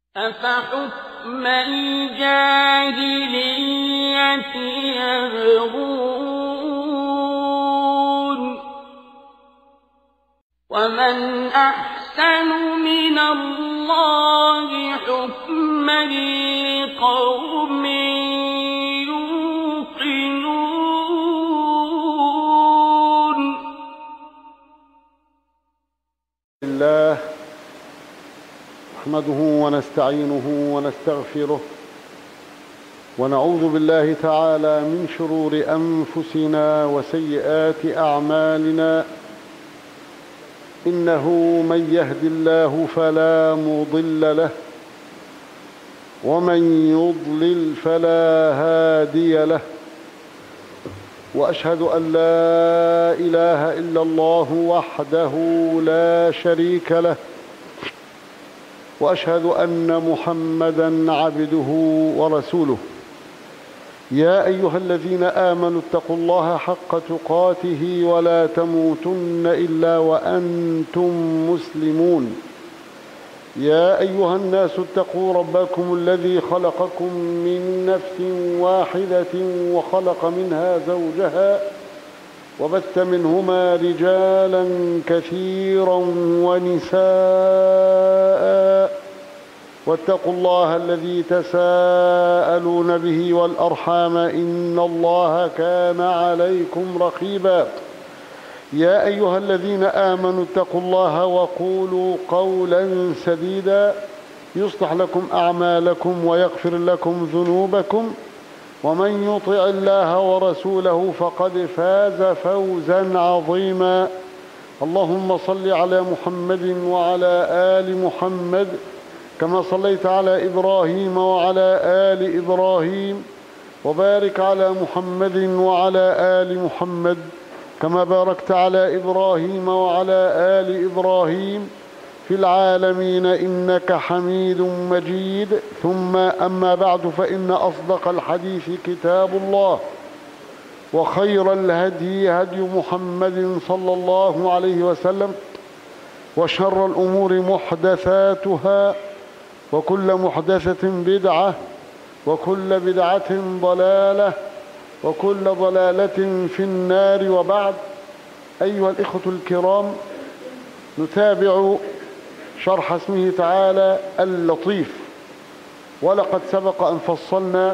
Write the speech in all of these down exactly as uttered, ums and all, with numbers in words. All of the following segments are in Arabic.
أفحكم الجاهلية يبغون ومن أحسن من الله حكما لقوم يوقنون. الله نحمده ونستعينه ونستغفره ونعوذ بالله تعالى من شرور أنفسنا وسيئات أعمالنا. إنه من يهد الله فلا مضل له ومن يضلل فلا هادي له، وأشهد أن لا إله إلا الله وحده لا شريك له، وأشهد أن محمدًا عبده ورسوله. يا أيها الذين آمنوا اتقوا الله حق تقاته ولا تموتن إلا وأنتم مسلمون. يا أيها الناس اتقوا ربكم الذي خلقكم من نفس واحدة وخلق منها زوجها وبث منهما رجالا كثيرا ونساء، واتقوا الله الذي تساءلون به والأرحام إن الله كان عليكم رقيبا. يا أيها الذين آمنوا اتقوا الله وقولوا قولا سديدا يصلح لكم أعمالكم ويغفر لكم ذنوبكم، ومن يطع الله ورسوله فقد فاز فوزا عظيما. اللهم صل على محمد وعلى آل محمد كما صليت على إبراهيم وعلى آل إبراهيم، وبارك على محمد وعلى آل محمد كما باركت على إبراهيم وعلى آل إبراهيم في العالمين إنك حميد مجيد. ثم أما بعد، فإن أصدق الحديث كتاب الله، وخير الهدي هدي محمد صلى الله عليه وسلم، وشر الأمور محدثاتها، وكل محدثة بدعة، وكل بدعة ضلالة، وكل ضلالة في النار. وبعد، أيها الإخوة الكرام، نتابع شرح اسمه تعالى اللطيف، ولقد سبق أن فصلنا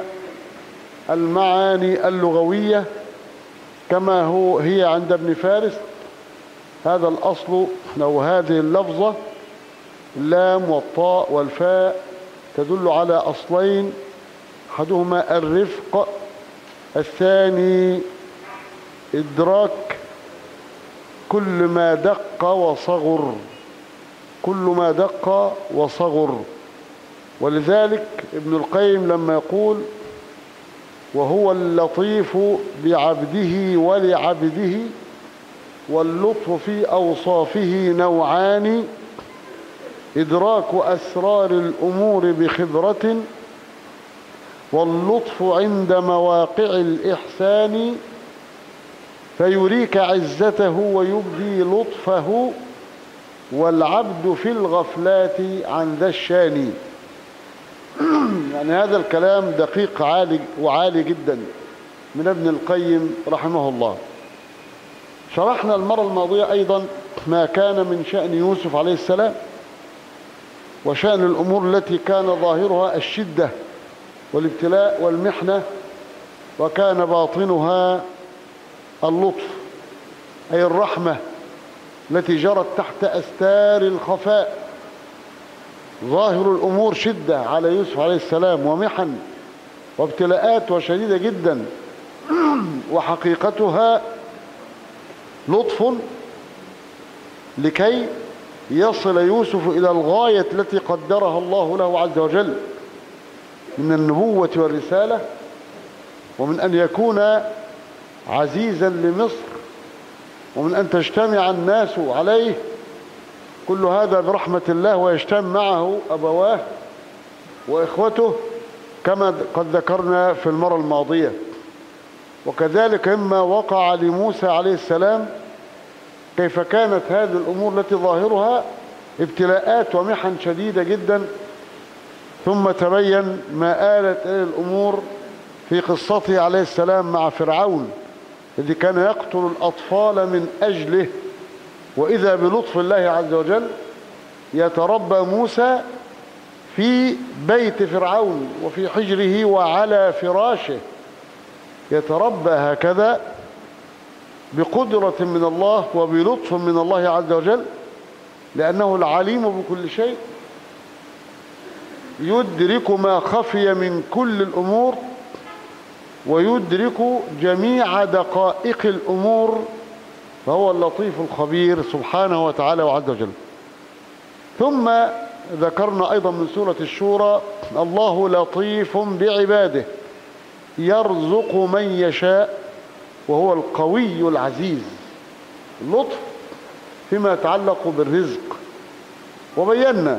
المعاني اللغوية كما هو هي عند ابن فارس. هذا الأصل أو هذه اللفظة اللام والطاء والفاء تدل على أصلين، أحدهما الرفق، الثاني إدراك كل ما دق وصغر، كل ما دق وصغر. ولذلك ابن القيم لما يقول وهو اللطيف بعبده ولعبده، واللطف في أوصافه نوعان: إدراك أسرار الأمور بخبرة، واللطف عند مواقع الإحسان فيريك عزته ويبدي لطفه، والعبد في الغفلات عن ذا الشان. يعني هذا الكلام دقيق عالي وعالي جدا من ابن القيم رحمه الله. شرحنا المرة الماضية أيضا ما كان من شأن يوسف عليه السلام، وشأن الأمور التي كان ظاهرها الشدة والابتلاء والمحنة، وكان باطنها اللطف، أي الرحمة التي جرت تحت أستار الخفاء. ظاهر الأمور شدة على يوسف عليه السلام ومحن وابتلاءات وشديدة جدا، وحقيقتها لطف لكي يصل يوسف إلى الغاية التي قدرها الله له عز وجل من النبوة والرسالة، ومن أن يكون عزيزا لمصر، ومن أن تجتمع الناس عليه. كل هذا برحمة الله، ويجتمع معه أبواه وإخوته كما قد ذكرنا في المرة الماضية. وكذلك مما وقع لموسى عليه السلام، كيف كانت هذه الأمور التي ظاهرها ابتلاءات ومحن شديدة جدا ثم تبين ما آلت إلى الأمور في قصته عليه السلام مع فرعون الذي كان يقتل الأطفال من أجله، وإذا بلطف الله عز وجل يتربى موسى في بيت فرعون وفي حجره وعلى فراشه، يتربى هكذا بقدرة من الله وبلطف من الله عز وجل، لأنه العليم بكل شيء، يدرك ما خفي من كل الأمور ويدرك جميع دقائق الأمور، فهو اللطيف الخبير سبحانه وتعالى وعز وجل. ثم ذكرنا أيضا من سورة الشورى: الله لطيف بعباده يرزق من يشاء وهو القوي العزيز. اللطف فيما يتعلق بالرزق، وبينا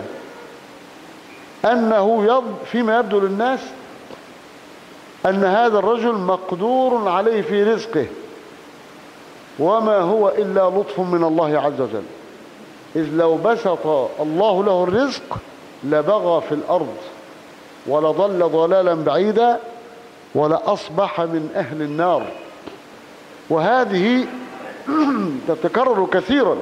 أنه فيما يبدو للناس أن هذا الرجل مقدور عليه في رزقه، وما هو إلا لطف من الله عز وجل، إذ لو بسط الله له الرزق لبغى في الأرض ولضل ضلالا بعيدا ولأصبح من أهل النار. وهذه تتكرر كثيرا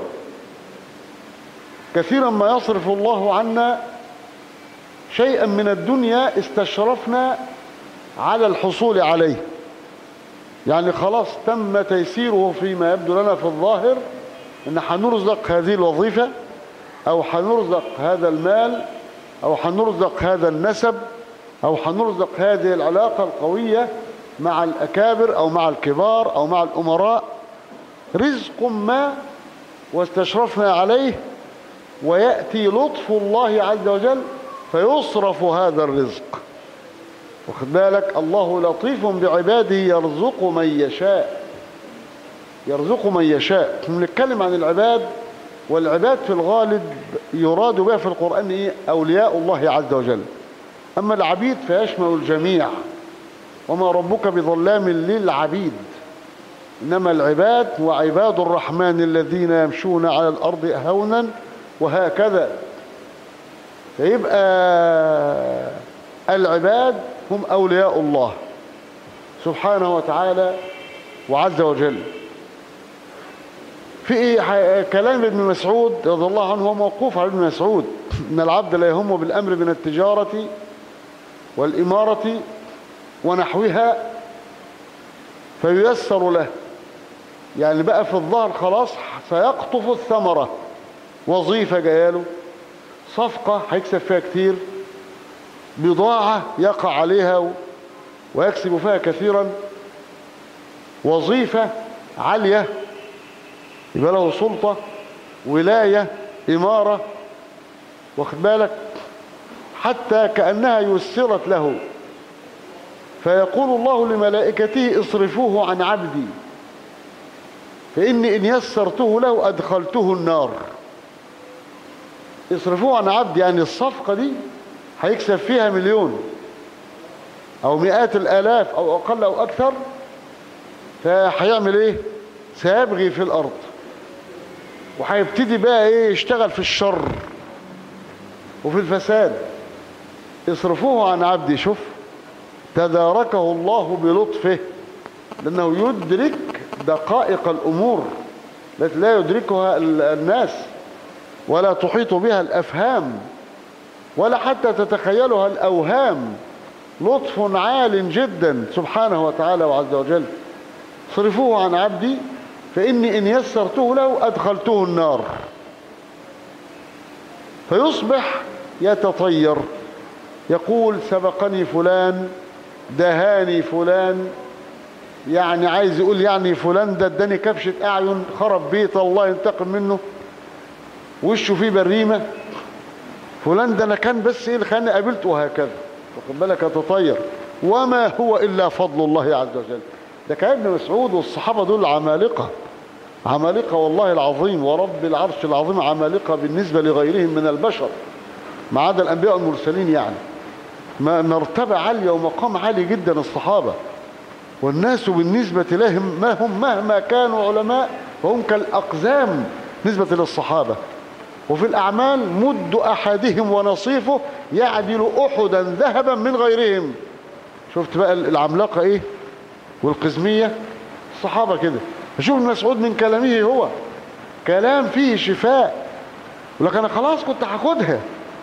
كثيرا ما يصرف الله عنا شيئا من الدنيا استشرفنا على الحصول عليه، يعني خلاص تم تيسيره فيما يبدو لنا في الظاهر ان حنرزق هذه الوظيفة او حنرزق هذا المال او حنرزق هذا النسب او حنرزق هذه العلاقة القوية مع الأكابر او مع الكبار او مع الأمراء، رزق ما واستشرفنا عليه، ويأتي لطف الله عز وجل فيصرف هذا الرزق. واخد بالك؟ الله لطيف بعباده يرزق من يشاء، يرزق من يشاء. بنتكلم عن العباد، والعباد في الغالب يراد بها في القرآن إيه؟ أولياء الله عز وجل. أما العبيد فيشمل الجميع، وما ربك بظلام للعبيد، إنما العباد وعباد الرحمن الذين يمشون على الأرض هونا وهكذا. فيبقى العباد هم أولياء الله سبحانه وتعالى وعز وجل. في كلام ابن مسعود رضي الله عنه هو موقوف على ابن مسعود: إن العبد لا يهم بالأمر من التجارة والإمارة ونحوها فييسر له، يعني بقى في الظهر خلاص سيقطف الثمرة، وظيفة جاياله، صفقة هيكسب فيها كتير، بضاعة يقع عليها ويكسب فيها كثيرا، وظيفة عالية يبقى له سلطة، ولاية، إمارة، واخد بالك، حتى كأنها يسرت له، فيقول الله لملائكته: اصرفوه عن عبدي فإني إن يسرته له أدخلته النار. اصرفوه عن عبدي يعني الصفقة دي هيكسب فيها مليون أو مئات الآلاف أو أقل أو أكثر، فهيعمل إيه؟ سيبغي في الأرض، وهيبتدي بقى إيه؟ يشتغل في الشر وفي الفساد. اصرفوه عن عبدي، شوف تداركه الله بلطفه، لأنه يدرك دقائق الأمور التي لا يدركها الناس ولا تحيط بها الأفهام ولا حتى تتخيلها الأوهام. لطف عال جدا سبحانه وتعالى وعز وجل. صرفوه عن عبدي فإني إن يسرته له أدخلته النار، فيصبح يتطير، يقول: سبقني فلان، دهاني فلان، يعني عايز يقول يعني فلان ده اداني كبشة أعين، خرب بيت الله ينتقم منه، وشه فيه بريمة، فلان ده أنا كان بس إيه اللي خلاني قابلته، وهكذا. واخد بالك؟ يتطير. وما هو إلا فضل الله عز وجل. ده كان ابن مسعود والصحابة دول عمالقة، عمالقة والله العظيم ورب العرش العظيم، عمالقة بالنسبة لغيرهم من البشر ما عدا الأنبياء والمرسلين، يعني ما مرتبة عالية ومقام عالي جدا الصحابة. والناس بالنسبة لهم ما هم مهما كانوا علماء فهم كالأقزام نسبة للصحابة. وفي الأعمال مد أحدهم ونصيفه يعدل أحدا ذهبا من غيرهم. شفت بقى العملاقة إيه والقزمية الصحابة كده. فشوف المسعود من كلامه هو كلام فيه شفاء، ولكن أنا خلاص كنت هاخدها.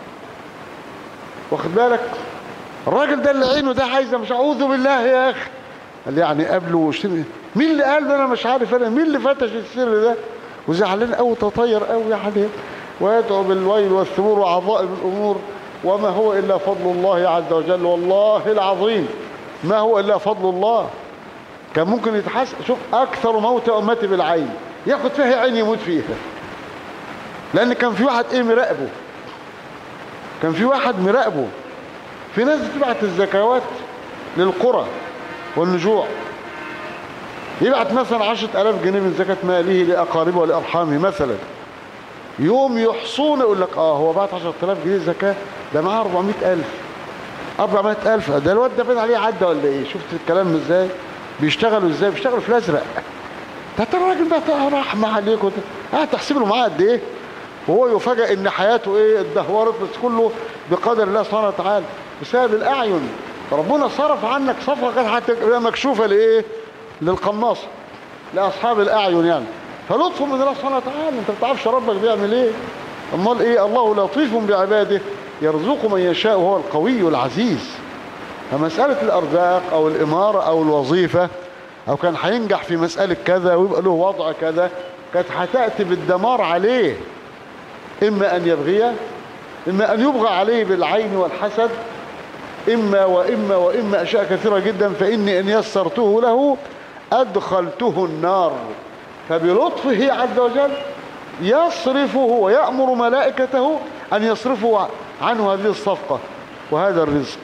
واخد بالك الراجل ده اللي عينه ده عايزة، مش أعوذ بالله يا أخي، قال يعني قبله وشتم. مين اللي قال ده؟ أنا مش عارف أنا مين اللي فتش السر ده، وزعلان قوي تطير قوي يعني، ويدعو بالويل والثبور وعظائم الأمور، وما هو إلا فضل الله عز وجل. والله العظيم ما هو إلا فضل الله. كان ممكن يتحسن. شوف أكثر موت أمتي بالعين، ياخد فيها عين يموت فيها، لأن كان في واحد إيه مراقبه، كان في واحد مراقبه. في ناس بتبعت الزكوات للقرى والنجوع، يبعت مثلا عشرة آلاف جنيه من زكاة ماله لأقاربه ولأرحامه مثلا، يوم يحصون يقول لك اه هو بعت عشرة آلاف جنيه زكاة، ده معاه أربعمائة ألف أربعمائة ألف، ده الواد ده بين عليه عدى ولا ايه؟ شفت الكلام ازاي بيشتغلوا؟ ازاي بيشتغلوا في الازرق. ده الراجل ده رحمة عليك، قاعد تحسب له معاه قد ايه، وهو يفاجئ ان حياته ايه اتدهورت، بس كله بقدر الله سبحانه وتعالى بسبب الاعين. ربنا صرف عنك صفقه كانت هتبقى مكشوفه لايه؟ للقماصه، لاصحاب الاعين يعني. فلطف من الله سبحانه وتعالى، انت ما بتعرفش ربك بيعمل ايه. امال ايه؟ الله لطيف بعباده يرزق من يشاء وهو القوي العزيز. فمساله الارزاق او الاماره او الوظيفه، او كان هينجح في مساله كذا ويبقى له وضع كذا، كانت هتاتي بالدمار عليه، اما ان يبغيه، اما ان يبغى عليه بالعين والحسد، اما واما واما اشياء كثيره جدا. فاني ان يسرته له ادخلته النار. فبلطفه عز وجل يصرفه ويأمر ملائكته ان يصرفوا عنه هذه الصفقه وهذا الرزق.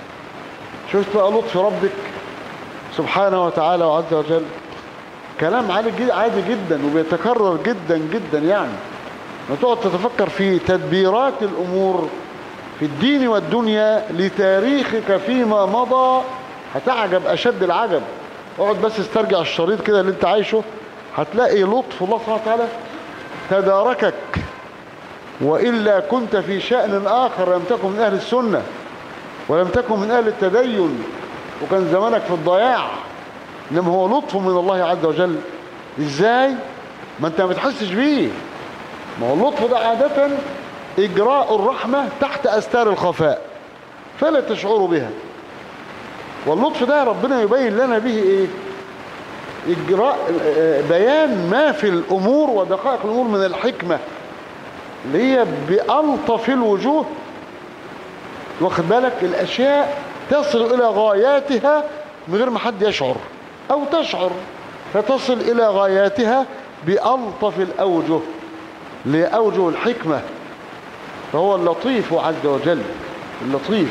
شفت بقى لطف ربك سبحانه وتعالى وعز وجل. كلام عادي جدا وبيتكرر جدا جدا يعني. ما تقعد تتفكر في تدبيرات الامور في الدين والدنيا لتاريخك فيما مضى، هتعجب اشد العجب. اقعد بس استرجع الشريط كده اللي انت عايشه، هتلاقي لطف الله سبحانه وتعالى تداركك، والا كنت في شأن اخر، لم تكن من اهل السنة ولم تكن من اهل التدين، وكان زمانك في الضياع. انما هو لطف من الله عز وجل. ازاي؟ ما انت ما بتحسش بيه. ما هو اللطف ده عادة إجراء الرحمة تحت أستار الخفاء فلا تشعروا بها. واللطف ده ربنا يبين لنا به إيه؟ إجراء بيان ما في الأمور ودقائق الأمور من الحكمة اللي هي بألطف الوجوه. واخد بالك الأشياء تصل إلى غاياتها من غير ما حد يشعر أو تشعر، فتصل إلى غاياتها بألطف الأوجه لأوجه الحكمة. فهو اللطيف عز وجل اللطيف.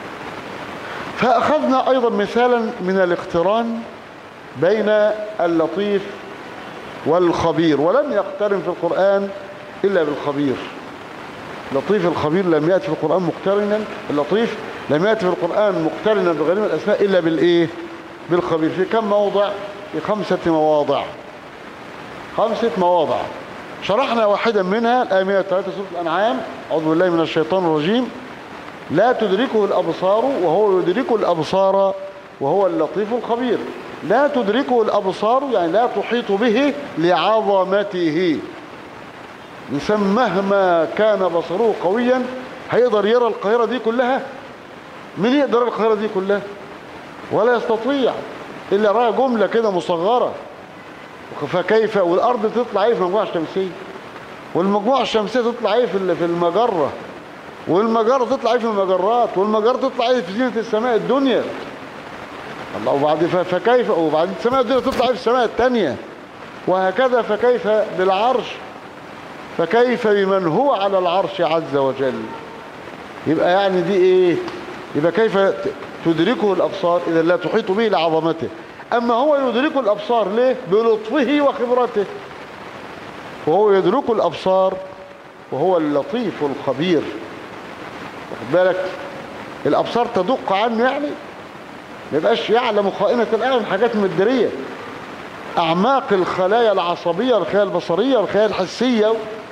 فأخذنا أيضا مثالا من الاقتران بين اللطيف والخبير، ولم يقترن في القرآن إلا بالخبير. لطيف الخبير لم يأتي في القرآن مقترنا، اللطيف لم يأتي في القرآن مقترنا بغير من الأسماء إلا بالإيه؟ بالخبير. في كم موضع؟ في خمسة مواضع. خمسة مواضع شرحنا واحدا منها، الآية مئة وثلاثة سورة الأنعام، أعوذ بالله من الشيطان الرجيم: لا تدركه الأبصار وهو يدرك الأبصار وهو اللطيف الخبير. لا تدركه الأبصار يعني لا تحيط به لعظمته. الإنسان مهما كان بصره قويا هيقدر يرى القاهرة دي كلها؟ من يقدر يرى القاهرة دي كلها؟ ولا يستطيع إلا رأى جملة كده مصغرة. فكيف والأرض تطلع ايه في المجموعة الشمسية، والمجموعة الشمسية تطلع ايه في المجرة، والمجرة تطلع ايه في المجرات، والمجرة تطلع ايه في زينة السماء الدنيا. الله. وبعد فكيف وبعد السماء الدنيا تطلع ايه في السماء الثانية، وهكذا. فكيف بالعرش، فكيف بمن هو على العرش عز وجل. يبقى يعني دي ايه؟ يبقى كيف تدركه الأبصار إذا لا تحيط به لعظمته. أما هو يدرك الأبصار ليه؟ بلطفه وخبرته. وهو يدرك الأبصار وهو اللطيف الخبير. واخد بالك الأبصار تدق عنه يعني ما يبقاش يعلم خائنة الأعين، حاجات مدرية، أعماق الخلايا العصبية، الخلايا البصرية، الخلايا الحسية،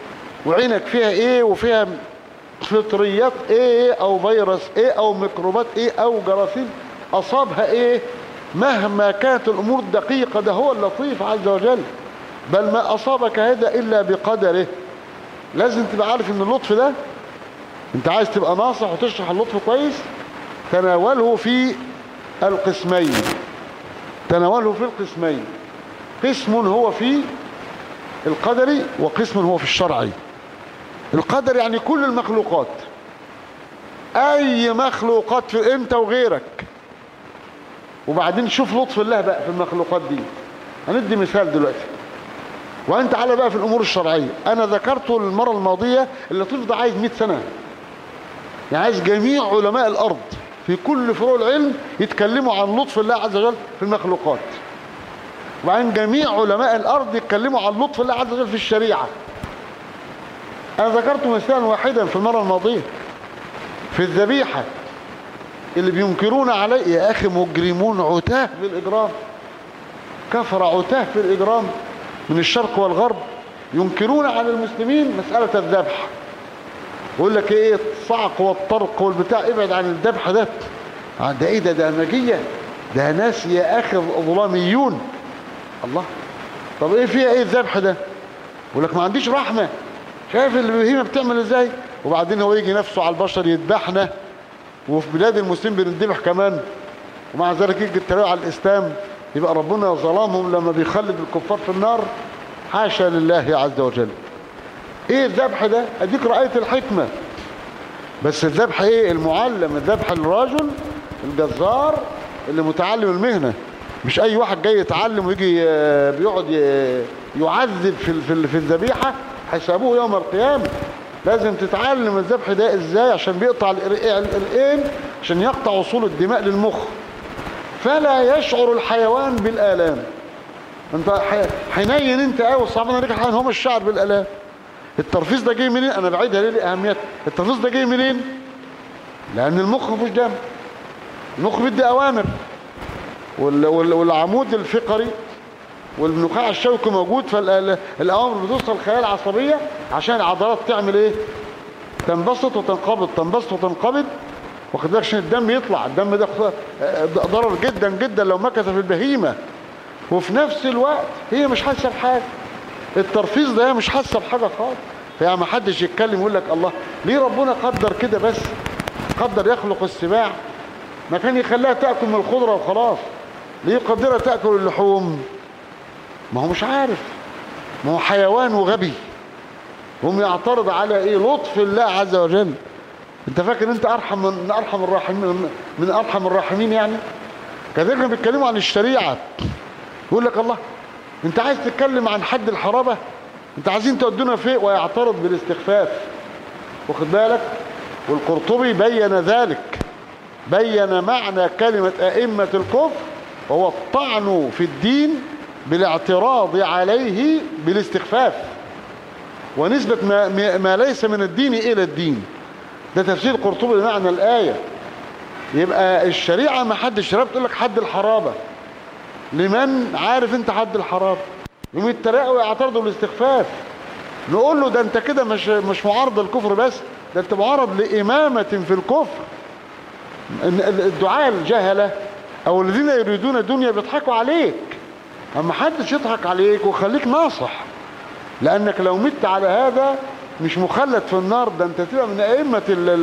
وعينك فيها ايه وفيها فطريات ايه او فيروس ايه او ميكروبات ايه او جراثيم اصابها ايه، مهما كانت الامور دقيقة ده هو اللطيف عز وجل. بل ما اصابك هذا الا بقدره. لازم تبقى عارف ان اللطف ده، انت عايز تبقى ناصح وتشرح اللطف كويس، تناوله في القسمين. تناوله في القسمين، قسم هو في القدري وقسم هو في الشرعي. القدر يعني كل المخلوقات، اي مخلوقات في انت وغيرك. وبعدين شوف لطف الله بقى في المخلوقات دي. هندي مثال دلوقتي، وانت على بقى في الامور الشرعيه. انا ذكرته المره الماضيه اللطيف ده عايز مئة سنه، يعني عايز جميع علماء الارض في كل فروع العلم يتكلموا عن لطف الله عز وجل في المخلوقات، وعن جميع علماء الارض يتكلموا عن لطف الله عز وجل في الشريعه. انا ذكرت مثالا واحدا في المره الماضيه في الذبيحه. اللي بينكرون عليه يا اخي مجرمون عتاه في الاجرام، كفر عتاه في الاجرام من الشرق والغرب، ينكرون على المسلمين مساله الذبح. يقول لك ايه الصعق والطرق والبتاع، ابعد عن الذبح ده. ده ايه ده ده همجيه، ده ناس يا اخي ظلاميون. الله، طب ايه فيها ايه الذبح ده؟ يقول لك ما عنديش رحمه، شايف البهيمه بتعمل ازاي؟ وبعدين هو يجي نفسه على البشر يذبحنا، وفي بلاد المسلمين بنذبح كمان، ومع ذلك يجي التريق على الاسلام. يبقى ربنا ظلمهم لما بيخلد الكفار في النار؟ حاشا لله عز وجل. ايه الذبح ده؟ اديك رأيت الحكمة. بس الذبح ايه المعلم؟ الذبح الراجل الجزار اللي متعلم المهنة، مش اي واحد جاي يتعلم ويجي بيقعد يعذب في في في الذبيحة حسابه يوم القيامة. لازم تتعلم الذبح ده ازاي، عشان بيقطع القرقين عشان يقطع وصول الدماء للمخ، فلا يشعر الحيوان بالآلام. انت حنين انت قوي، صعبان عليك الحيوان هو مش شعر بالآلام. الترفيز ده جاي منين؟ انا بعيدها ليه لأهميتها. الترفيز ده جاي منين؟ لان المخ مفيش دم، المخ بيدي اوامر، والعمود الفقري والنخاع الشوكي موجود، فالاوامر بتوصل الخلايا العصبيه عشان العضلات تعمل ايه؟ تنبسط وتنقبض، تنبسط وتنقبض، واخد بالك؟ عشان الدم يطلع. الدم ده ضرر جدا جدا لو مكث في البهيمه، وفي نفس الوقت هي مش حاسه بحاجه. الترفيز ده هي مش حاسه بحاجه خالص. فيعني ما حدش يتكلم يقول لك الله ليه ربنا قدر كده؟ بس قدر يخلق السباع، ما كان يخليها تاكل من الخضره وخلاص. ليه يقدرها تاكل اللحوم؟ ما هو مش عارف، ما هو حيوان وغبي. هم يعترض على ايه؟ لطف الله عز وجل. انت فاكر انت ارحم من ارحم الراحمين من ارحم الراحمين يعني؟ كذلك بيتكلموا عن الشريعه، يقول لك الله انت عايز تتكلم عن حد الحرابه؟ انت عايزين تودونا فين؟ ويعترض بالاستخفاف، واخد بالك؟ والقرطبي بين ذلك، بين معنى كلمه ائمه الكفر وهو الطعن في الدين بالاعتراض عليه بالاستخفاف، ونسبة ما, ما ليس من الدين إلى الدين. ده تفسير قرطبي لمعنى الآية. يبقى الشريعة ما حد الشريعة بتقول لك حد الحرابة، لمن عارف انت حد الحرابة؟ يوم يتريقوا ويعترضوا بالاستخفاف، نقول له ده انت كده مش مش معارض للكفر بس، ده انت معارض لإمامة في الكفر. الدعاء الجهلة او الذين يريدون الدنيا بيضحكوا عليك، اما حدش يضحك عليك وخليك ناصح، لانك لو مت على هذا مش مخلد في النار، ده انت تبقى من ائمه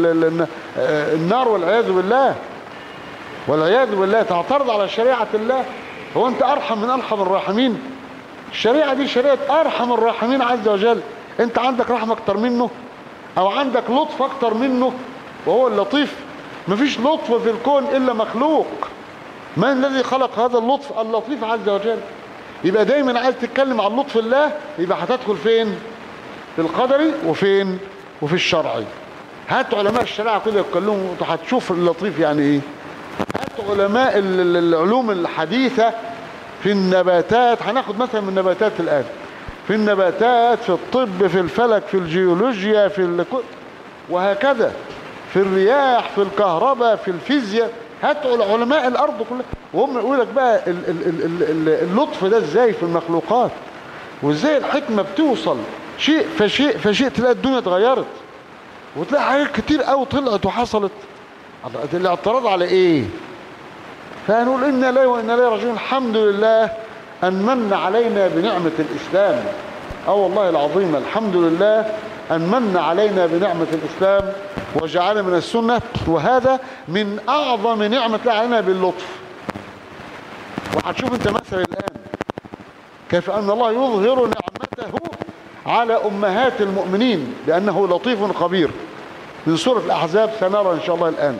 النار والعياذ بالله، والعياذ بالله. تعترض على شريعه الله. هو انت ارحم من ارحم الراحمين؟ الشريعه دي شريعه ارحم الراحمين عز وجل. انت عندك رحمه اكتر منه؟ او عندك لطف اكتر منه؟ وهو اللطيف. مفيش لطف في الكون الا مخلوق. من الذي خلق هذا اللطف؟ اللطيف عز وجل. يبقى دايما عايز تتكلم عن لطف الله، يبقى هتدخل فين؟ في القدري وفين؟ وفي الشرعي. هات علماء الشريعه كده يتكلموا هتشوف اللطيف يعني ايه. هات علماء العلوم الحديثه في النباتات، هناخد مثلا من النباتات الان، في النباتات، في الطب، في الفلك، في الجيولوجيا، في ال... وهكذا، في الرياح، في الكهرباء، في الفيزياء. هات علماء الارض كلها وهم يقول لك بقى اللطف ده ازاي في المخلوقات، وازاي الحكمه بتوصل شيء فشيء فشيء تلاقي الدنيا اتغيرت، وتلاقي حاجات كتير قوي طلعت وحصلت. الاعتراض على ايه؟ فهنقول إنا لا وإنا لا راجعون. الحمد لله أن من علينا بنعمة الإسلام. اه والله العظيم الحمد لله أن من علينا بنعمة الإسلام وجعلنا من السنة، وهذا من أعظم نعمة الله علينا باللطف. وهتشوف أنت مثل الآن كيف أن الله يظهر نعمته على أمهات المؤمنين بأنه لطيف خبير، من سورة الأحزاب سنرى إن شاء الله الآن.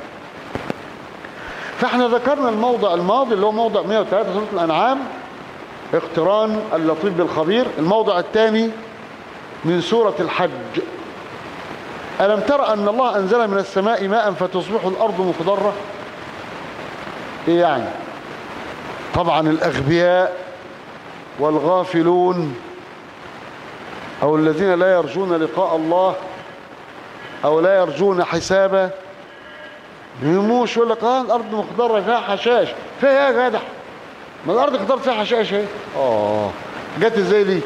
فاحنا ذكرنا الموضع الماضي اللي هو موضع مئة وثلاثة سورة الأنعام، اقتران اللطيف بالخبير. الموضع الثاني من سورة الحج، ألم تر أن الله أنزل من السماء ماء فتصبح الأرض مخضرة. إيه يعني؟ طبعا الأغبياء والغافلون أو الذين لا يرجون لقاء الله أو لا يرجون حسابا بيموش يقول لك اه الأرض مخضرة فيها حشاش. فيها يا جدع؟ ما الأرض خضرت فيها حشاش اهي. اه جت ازاي دي؟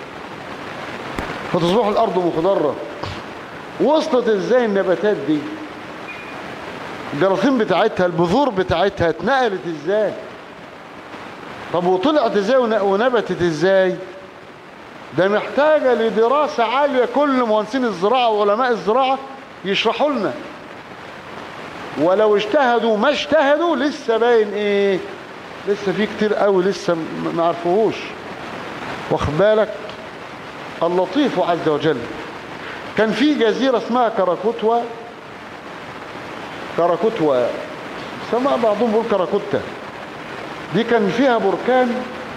فتصبح الأرض مخضرة. وصلت ازاي النباتات دي؟ الجراثيم بتاعتها، البذور بتاعتها اتنقلت ازاي؟ طب وطلعت ازاي ونبتت ازاي؟ ده محتاجة لدراسة عالية، كل مهندسين الزراعة وعلماء الزراعة يشرحوا لنا. ولو اجتهدوا ما اجتهدوا لسه باين ايه؟ لسه في كتير قوي لسه ما عرفوهوش. واخد بالك؟ اللطيف عز وجل. كان في جزيرة اسمها كراكوتوا، كراكوتوا سمع بعضهم بيقول كراكوتا. دي كان فيها بركان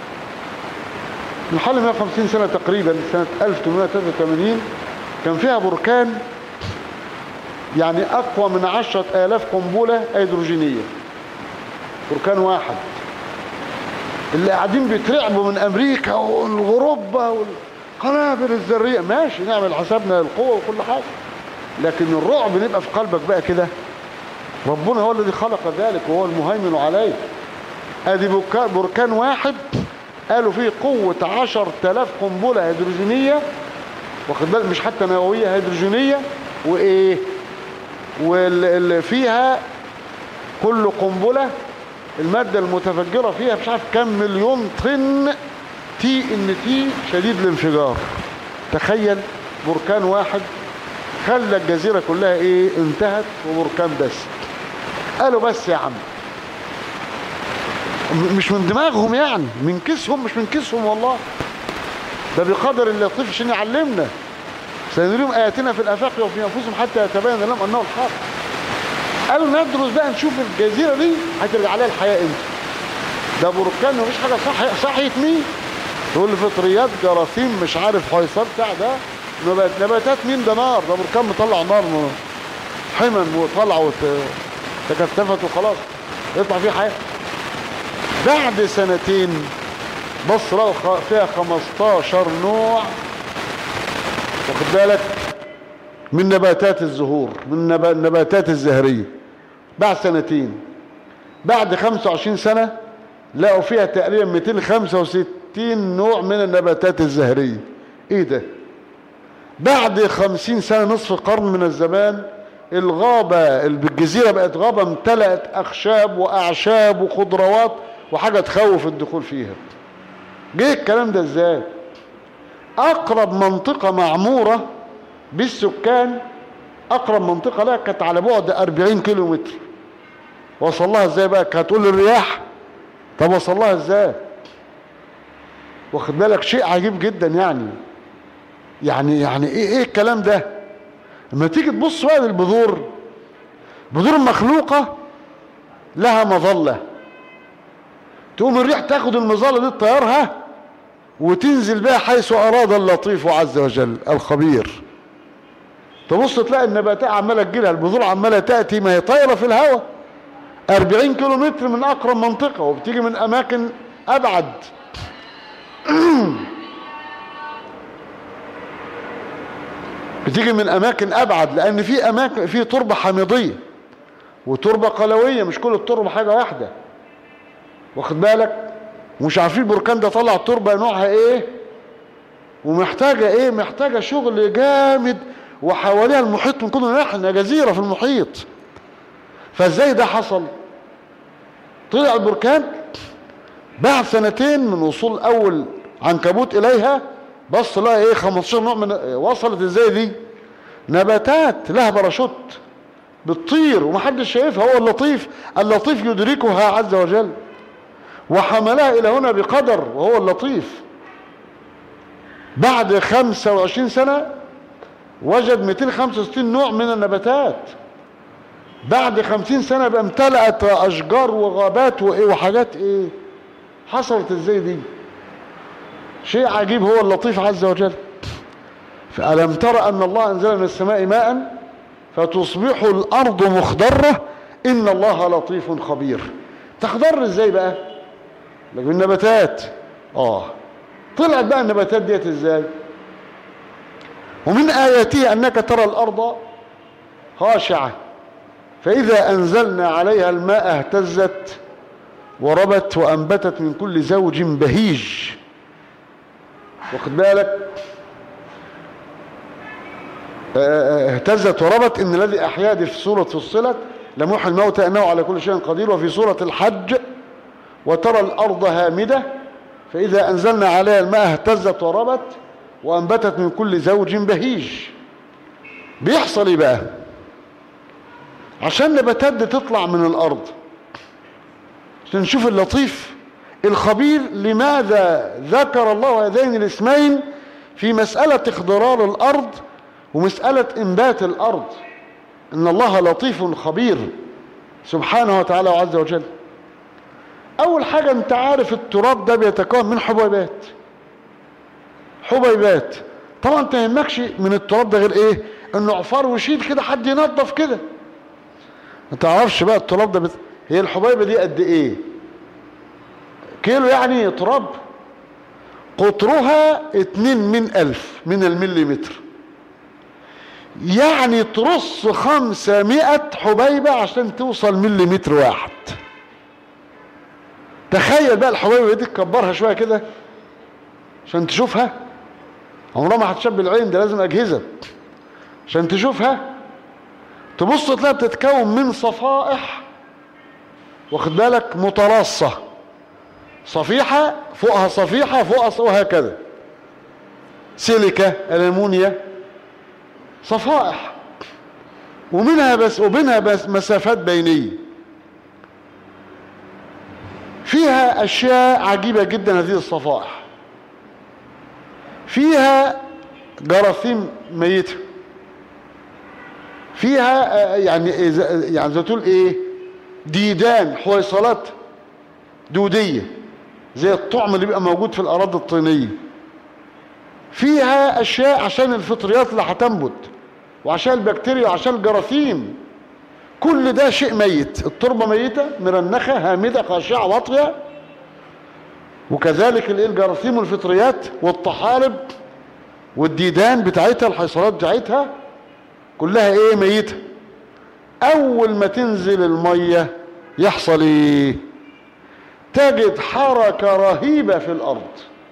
من حوالي مئة وخمسين سنة تقريبا، سنة ألف وثمانمئة وثلاثة وثمانين. كان فيها بركان يعني أقوى من عشرة آلاف قنبلة هيدروجينية. بركان واحد. اللي قاعدين بيترعبوا من أمريكا والغربة والقنابل الذرية، ماشي نعمل حسابنا للقوة وكل حاجة، لكن الرعب نبقى في قلبك بقى كده. ربنا هو الذي خلق ذلك وهو المهيمن عليه. ادي بركان واحد قالوا فيه قوة عشر آلاف قنبلة هيدروجينية، واخد بالك؟ مش حتى نووية، هيدروجينية. وايه؟ واللي فيها كل قنبلة المادة المتفجرة فيها مش عارف كم مليون طن تي ان تي شديد الانفجار. تخيل بركان واحد خلى الجزيرة كلها ايه؟ انتهت. وبركان بس. قالوا بس يا عم، مش من دماغهم يعني، من كيسهم، مش من كيسهم والله، ده بقدر اللطيف عشان يعلمنا. سنريهم آياتنا في الآفاق وفي أنفسهم حتى يتبين لهم أنه الحق. قالوا ندرس بقى نشوف الجزيرة دي هترجع عليها الحياة امتى. ده بركان مفيش حاجة صح صحيت مين؟ تقول لي فطريات جراثيم مش عارف حيصار بتاع ده نبات نباتات مين؟ ده نار، ده بركان مطلع نار حمم وطلع وتكثفت وخلاص يطلع فيه حياة. بعد سنتين بص لقوا فيها خمستاشر نوع، واخد بالك، من نباتات الزهور، من النباتات الزهرية. بعد سنتين، بعد خمسة وعشرين سنة لقوا فيها تقريبا مئتين وخمسة وستين نوع من النباتات الزهرية. ايه ده؟ بعد خمسين سنة، نصف قرن من الزمان، الغابة بالجزيرة بقت غابة امتلأت أخشاب وأعشاب وخضروات وحاجة تخوف الدخول فيها. جه الكلام ده ازاي؟ أقرب منطقة معمورة بالسكان، أقرب منطقة لها كانت على بعد أربعين كيلو متر. وصل لها ازاي بقى؟ هتقول الرياح. طب وصل لها ازاي؟ واخد بالك؟ شيء عجيب جدا يعني. يعني يعني ايه ايه الكلام ده؟ لما تيجي تبص بقى للبذور، بذور المخلوقة لها مظلة، تقوم الريح تاخد المظلة دي تطيرها وتنزل بها حيث أراد اللطيف عز وجل الخبير. تبص تلاقي النباتات عمالة تجيلها، البذور عمالة تأتي، ما هي طايرة في الهواء أربعين كيلو متر من أقرب منطقة، وبتيجي من أماكن أبعد. بتيجي من أماكن أبعد، لأن في أماكن في تربة حامضية وتربة قلوية، مش كل التربة حاجة واحدة، واخد بالك؟ ومش عارفين البركان ده طلع تربة نوعها إيه، ومحتاجة ايه؟ محتاجة شغل جامد، وحواليها المحيط من كل ناحية، جزيرة في المحيط. فازاي ده حصل؟ طلع البركان بعد سنتين من وصول اول عنكبوت اليها، بص لها ايه؟ خمستاشر نوع من، وصلت ازاي دي؟ نباتات لها باراشوت بتطير ومحدش شايفها، هو اللطيف، اللطيف يدركها عز وجل، وحملها الى هنا بقدر، وهو اللطيف. بعد خمسة وعشرين سنة وجد مئتين وخمسة وستين نوع من النباتات. بعد خمسين سنة بقى امتلأت اشجار وغابات وايه وحاجات ايه. حصلت ازاي دي؟ شيء عجيب، هو اللطيف عز وجل. فألم ترى أن الله أنزل من السماء ماء فتصبح الأرض مخضرة إن الله لطيف خبير. تخضر ازاي بقى؟ لكن النباتات اه طلعت بقى النباتات ديت ازاي؟ ومن آياته أنك ترى الأرض خاشعة فإذا أنزلنا عليها الماء اهتزت وربت وأنبتت من كل زوج بهيج. واخد بالك؟ اهتزت وربت. إن الذي أحيا دي في سورة فصلت لمحيي الموتى إنه على كل شيء قدير. وفي سورة الحج وترى الأرض هامدة فإذا أنزلنا عليها الماء اهتزت وربت وأنبتت من كل زوج بهيج. بيحصل ايه بقى؟ عشان النباتات دي تطلع من الأرض، عشان نشوف اللطيف الخبير. لماذا ذكر الله هذين الاسمين في مسألة اخضرار الأرض ومسألة إنبات الأرض؟ إن الله لطيف خبير سبحانه وتعالى وعز وجل. أول حاجة أنت عارف التراب ده بيتكون من حبيبات. حبيبات طبعا أنت يهمكش من التراب ده غير إيه؟ إنه عفار وشيل كده، حد ينظف كده. ما تعرفش بقى التراب ده بت... هي الحبيبة دي قد إيه؟ كيلو يعني تراب، قطرها اتنين من ألف من المليمتر، يعني ترص خمسمائة حبيبة عشان توصل مليمتر واحد. تخيل بقى الحبيبة دي تكبرها شوية كده عشان تشوفها، عمرها ما هتشب العين، ده لازم أجهزة عشان تشوفها. تبص تلاقي بتتكون من صفائح، واخد بالك، متراصة، صفيحة فوقها صفيحة فوقها وهكذا، سيليكا، ألمونيا، صفائح، ومنها بس وبينها بس مسافات بينية. فيها أشياء عجيبة جدا هذه الصفائح. فيها جراثيم ميتة، فيها يعني يعني زي تقول ايه، ديدان، حويصلات دودية زي الطعم اللي بيبقى موجود في الأراضي الطينية. فيها أشياء عشان الفطريات اللي هتنبت، وعشان البكتيريا، وعشان الجراثيم. كل ده شيء ميت. التربة ميتة مرنخة هامدة خاشعة واطية، وكذلك الجراثيم والفطريات والطحالب والديدان بتاعتها، الحيصلات بتاعتها كلها ايه؟ ميتة. اول ما تنزل المية يحصل ايه؟ تجد حركة رهيبة في الارض،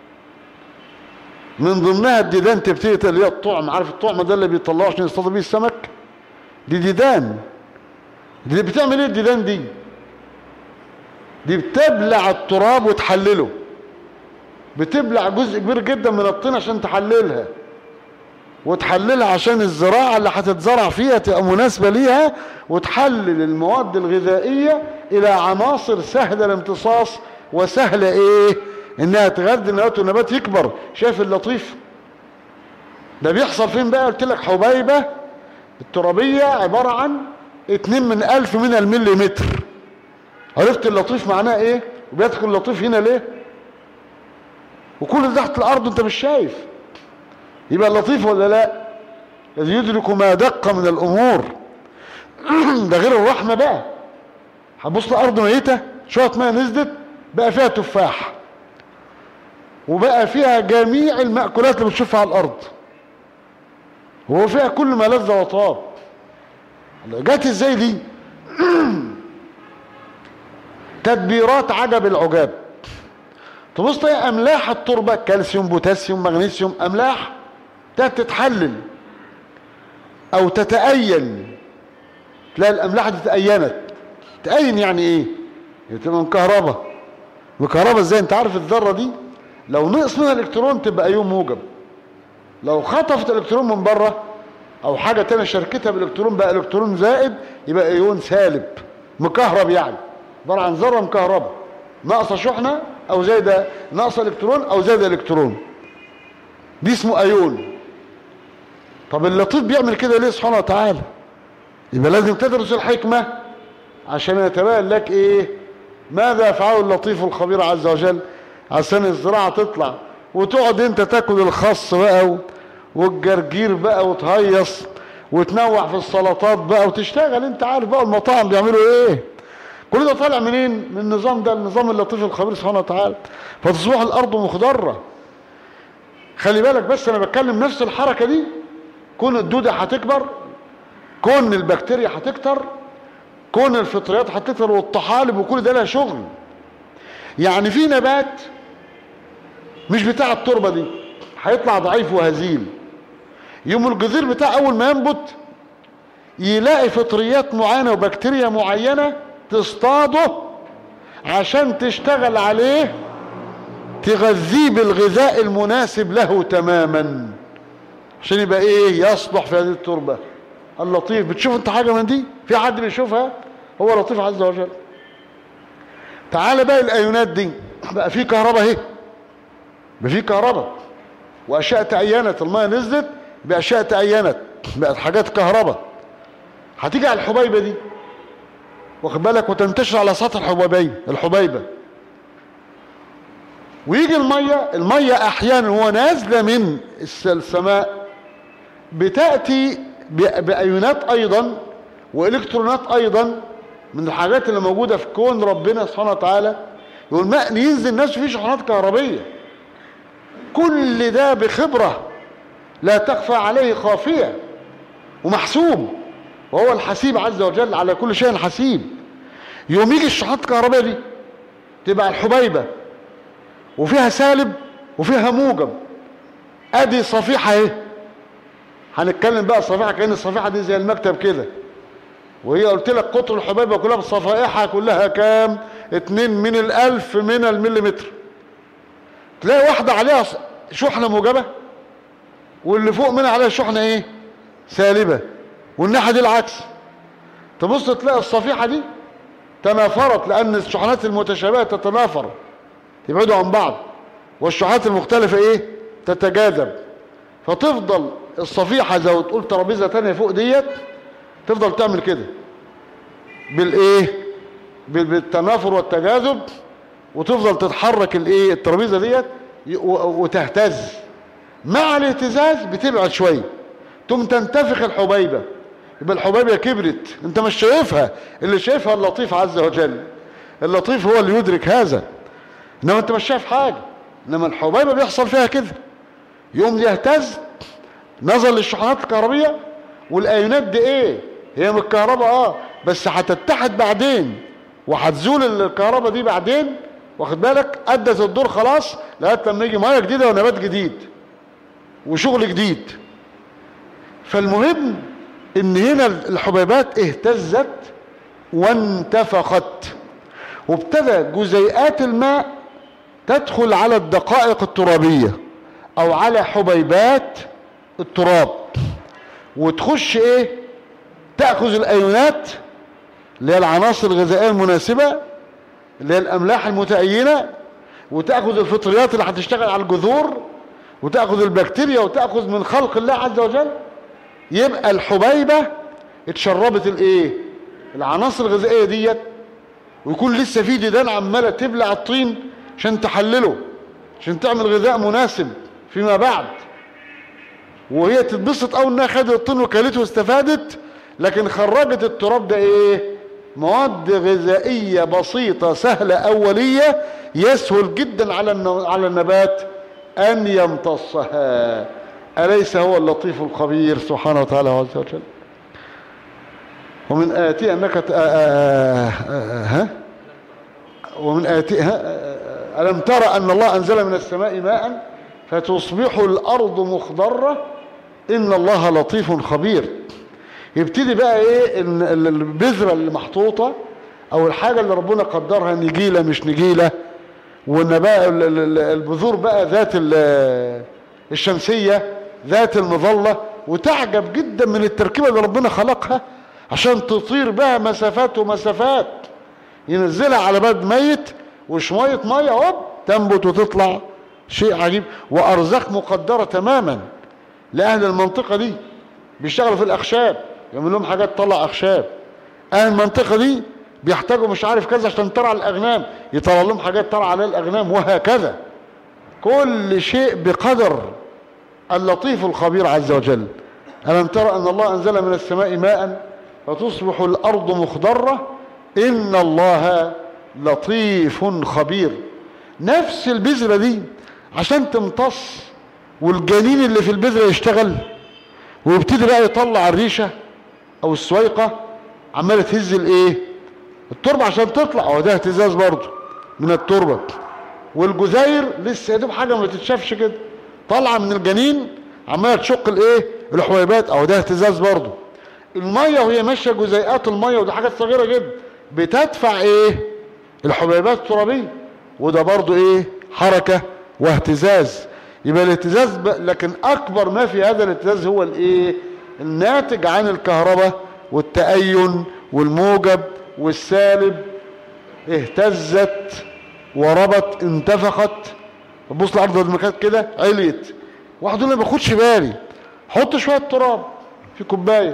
من ضمنها الديدان تبتدي اللي هي الطعم. عارف الطعم ده اللي بيطلعه عشان يصطادوا بيه السمك؟ دي ديدان. دي بتعمل ايه الديدان دي؟ دي بتبلع التراب وتحلله، بتبلع جزء كبير جدا من الطين عشان تحللها، وتحللها عشان الزراعة اللي هتتزرع فيها تبقى مناسبة ليها، وتحلل المواد الغذائية إلى عناصر سهلة الامتصاص وسهلة إيه؟ إنها تغذي النبات والنبات يكبر. شايف اللطيف؟ ده بيحصل فين بقى؟ قلت لك حبيبة الترابية عبارة عن اتنين من ألف من المليمتر. عرفت اللطيف معناه إيه؟ وبيدخل اللطيف هنا ليه؟ وكل ده تحت الأرض أنت مش شايف. يبقى اللطيف ولا لا؟ الذي يدرك ما دق من الامور. ده غير الرحمه بقى. هتبص لارض ميته، شويه ميه نزلت بقى فيها تفاح، وبقى فيها جميع المأكولات اللي بتشوفها على الارض، وهو فيها كل ما لذ وطاب. جت ازاي دي؟ تدبيرات عجب العجاب. تبص تلاقي املاح التربه كالسيوم بوتاسيوم مغنيسيوم املاح تتحلل او تتأين، تلاقي الاملاح دي تأينت. تأين يعني ايه؟ تبقى مكهربه. مكهربه ازاي؟ انت عارف الذره دي لو نقص منها الكترون تبقى ايون موجب، لو خطفت الكترون من بره او حاجه تانية شاركتها بالالكترون بقى الكترون زائد يبقى ايون سالب. مكهرب يعني عباره عن ذره مكهربه ناقصه شحنه او زايده، ناقصه الكترون او زايده الكترون، دي اسمه ايون. طب اللطيف بيعمل كده ليه سبحانه وتعالى؟ يبقى لازم تدرس الحكمه عشان يتبين لك ايه ماذا يفعله اللطيف الخبير عز وجل عشان الزراعه تطلع، وتقعد انت تاكل الخس بقى والجرجير بقى وتهيص وتنوع في السلطات بقى وتشتغل. انت عارف بقى المطاعم بيعملوا ايه. كل ده طالع منين؟ من النظام ده، النظام اللطيف الخبير سبحانه وتعالى. فتصبح الارض مخضره. خلي بالك بس انا بتكلم نفس الحركه دي، كون الدوده هتكبر، كون البكتيريا هتكتر، كون الفطريات هتكتر والطحالب وكل ده لها شغل. يعني في نبات مش بتاع التربه دي هيطلع ضعيف وهزيل، يوم الجذور بتاع اول ما ينبت يلاقي فطريات معينه وبكتيريا معينه تصطاده عشان تشتغل عليه تغذيه بالغذاء المناسب له تماما عشان يبقى ايه يصلح في هذه التربه. اللطيف بتشوف انت حاجه من دي؟ في حد بيشوفها؟ هو لطيف عز وجل. تعال بقى الايونات دي بقى في كهرباء اهي، بقى في كهرباء واشياء تأينت، الميه نزلت باشياء تأينت بقت حاجات كهرباء. هتيجي على الحبيبه دي واخد بالك وتنتشر على سطح الحبيبه الحبيبه ويجي الميه الميه احيانا هو نازله من السماء بتاتي بايونات ايضا والكترونات ايضا من الحاجات اللي موجوده في كون ربنا سبحانه وتعالى. يقول الماء ينزل نفسه فيه شحنات كهربيه، كل ده بخبره لا تخفى عليه خافيه ومحسوب، وهو الحسيب عز وجل على كل شيء حسيب. يوم يجي الشحنات الكهربائيه دي تبقى الحبيبه وفيها سالب وفيها موجب. ادي صفيحه اهي، هنتكلم بقى صفيحه كأن الصفيحه دي زي المكتب كده، وهي قلت لك قطر الحبيبه كلها بصفائحها كلها كام؟ اتنين من الالف من المليمتر. تلاقي واحده عليها شحنه موجبه واللي فوق منها عليها شحنه ايه؟ سالبه، والناحيه دي العكس. تبص تلاقي الصفيحه دي تنافرت لان الشحنات المتشابهه تتنافر يبعدوا عن بعض، والشحنات المختلفه ايه؟ تتجاذب، فتفضل الصفيحه زي ما تقول ترابيزه ثانيه فوق ديت تفضل تعمل كده بالايه؟ بالتنافر والتجاذب، وتفضل تتحرك الايه؟ الترابيزه ديت وتهتز. مع الاهتزاز بتبعد شويه ثم تنتفخ الحبيبه، يبقى الحبيبه كبرت. انت مش شايفها، اللي شايفها اللطيف عز وجل. اللطيف هو اللي يدرك هذا، انما انت مش شايف حاجه. انما الحبيبه بيحصل فيها كده، يقوم يهتز نظر للشحنات الكهربيه. والايونات دي ايه؟ هي من الكهرباء اه بس هتتحد بعدين وهتزول الكهرباء دي بعدين، واخد بالك؟ ادت الدور خلاص لغايه لما يجي ميه جديده ونبات جديد وشغل جديد. فالمهم ان هنا الحبيبات اهتزت وانتفخت، وابتدى جزيئات الماء تدخل على الدقائق الترابيه او على حبيبات التراب، وتخش ايه؟ تاخذ الايونات اللي هي العناصر الغذائيه المناسبه اللي هي الاملاح المتأينه، وتاخذ الفطريات اللي هتشتغل على الجذور، وتاخذ البكتيريا، وتاخذ من خلق الله عز وجل. يبقى الحبيبه اتشربت الايه؟ العناصر الغذائيه ديت، ويكون لسه في ديدان عماله تبلع الطين عشان تحلله عشان تعمل غذاء مناسب فيما بعد. وهي تتبسط اول انها خدت الطين وكلته واستفادت، لكن خرجت التراب ده ايه؟ مواد غذائيه بسيطه سهله اوليه يسهل جدا على على النبات ان يمتصها. اليس هو اللطيف الخبير سبحانه وتعالى عز وجل؟ ومن آياته انك ها ومن آياته ألم ترى أن الله أنزل من السماء ماء فتصبح الأرض مخضرة إن الله لطيف خبير. يبتدي بقى إيه البذرة اللي محطوطة أو الحاجة اللي ربنا قدرها نجيلة مش نجيلة، وإن بقى البذور بقى ذات الشمسية ذات المظلة، وتعجب جدا من التركيبة اللي ربنا خلقها عشان تطير بها مسافات ومسافات، ينزلها على بلد ميت وشوية مية هوب تنبت وتطلع. شيء عجيب. وأرزاق مقدرة تماما لأهل المنطقة دي، بيشتغلوا في الأخشاب يعمل لهم حاجات تطلع أخشاب. أهل المنطقة دي بيحتاجوا مش عارف كذا عشان ترعى الأغنام، يطلع لهم حاجات ترعى على الأغنام، وهكذا. كل شيء بقدر. اللطيف الخبير عز وجل. ألم ترى أن الله أنزل من السماء ماء فتصبح الأرض مخضرة إن الله لطيف خبير. نفس البذرة دي عشان تمتص والجنين اللي في البذرة يشتغل ويبتدي بقى يطلع الريشة أو السويقة، عمالة تهز الايه التربة عشان تطلع، أو ده اهتزاز برضه من التربة. والجزير لسه يدوب حاجة ما تتشافش كده، طالعة من الجنين عمالة تشق الايه الحويبات، أو ده اهتزاز برضه. المية وهي ماشية جزيئات المية، ودي حاجات صغيرة جدا، بتدفع ايه الحبيبات الترابية، وده برضو ايه حركة واهتزاز. يبقى الاهتزاز ب... لكن اكبر ما في هذا الاهتزاز هو الايه الناتج عن الكهرباء والتأين والموجب والسالب. اهتزت وربت انتفخت. بص الارض لما كانت كده عليت، واحد ما باخدش بالي، حط شوية تراب في كوباية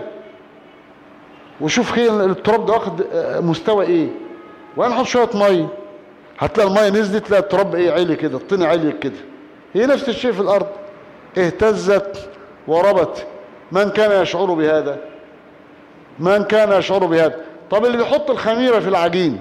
وشوف خير التراب ده واخد مستوى ايه، وانا احط شويه ميه هتلاقي الميه نزلت، تلاقي التراب ايه عالي كده، الطين عالي كده. هي نفس الشيء في الارض، اهتزت وربت. من كان يشعر بهذا؟ من كان يشعر بهذا؟ طب اللي بيحط الخميره في العجين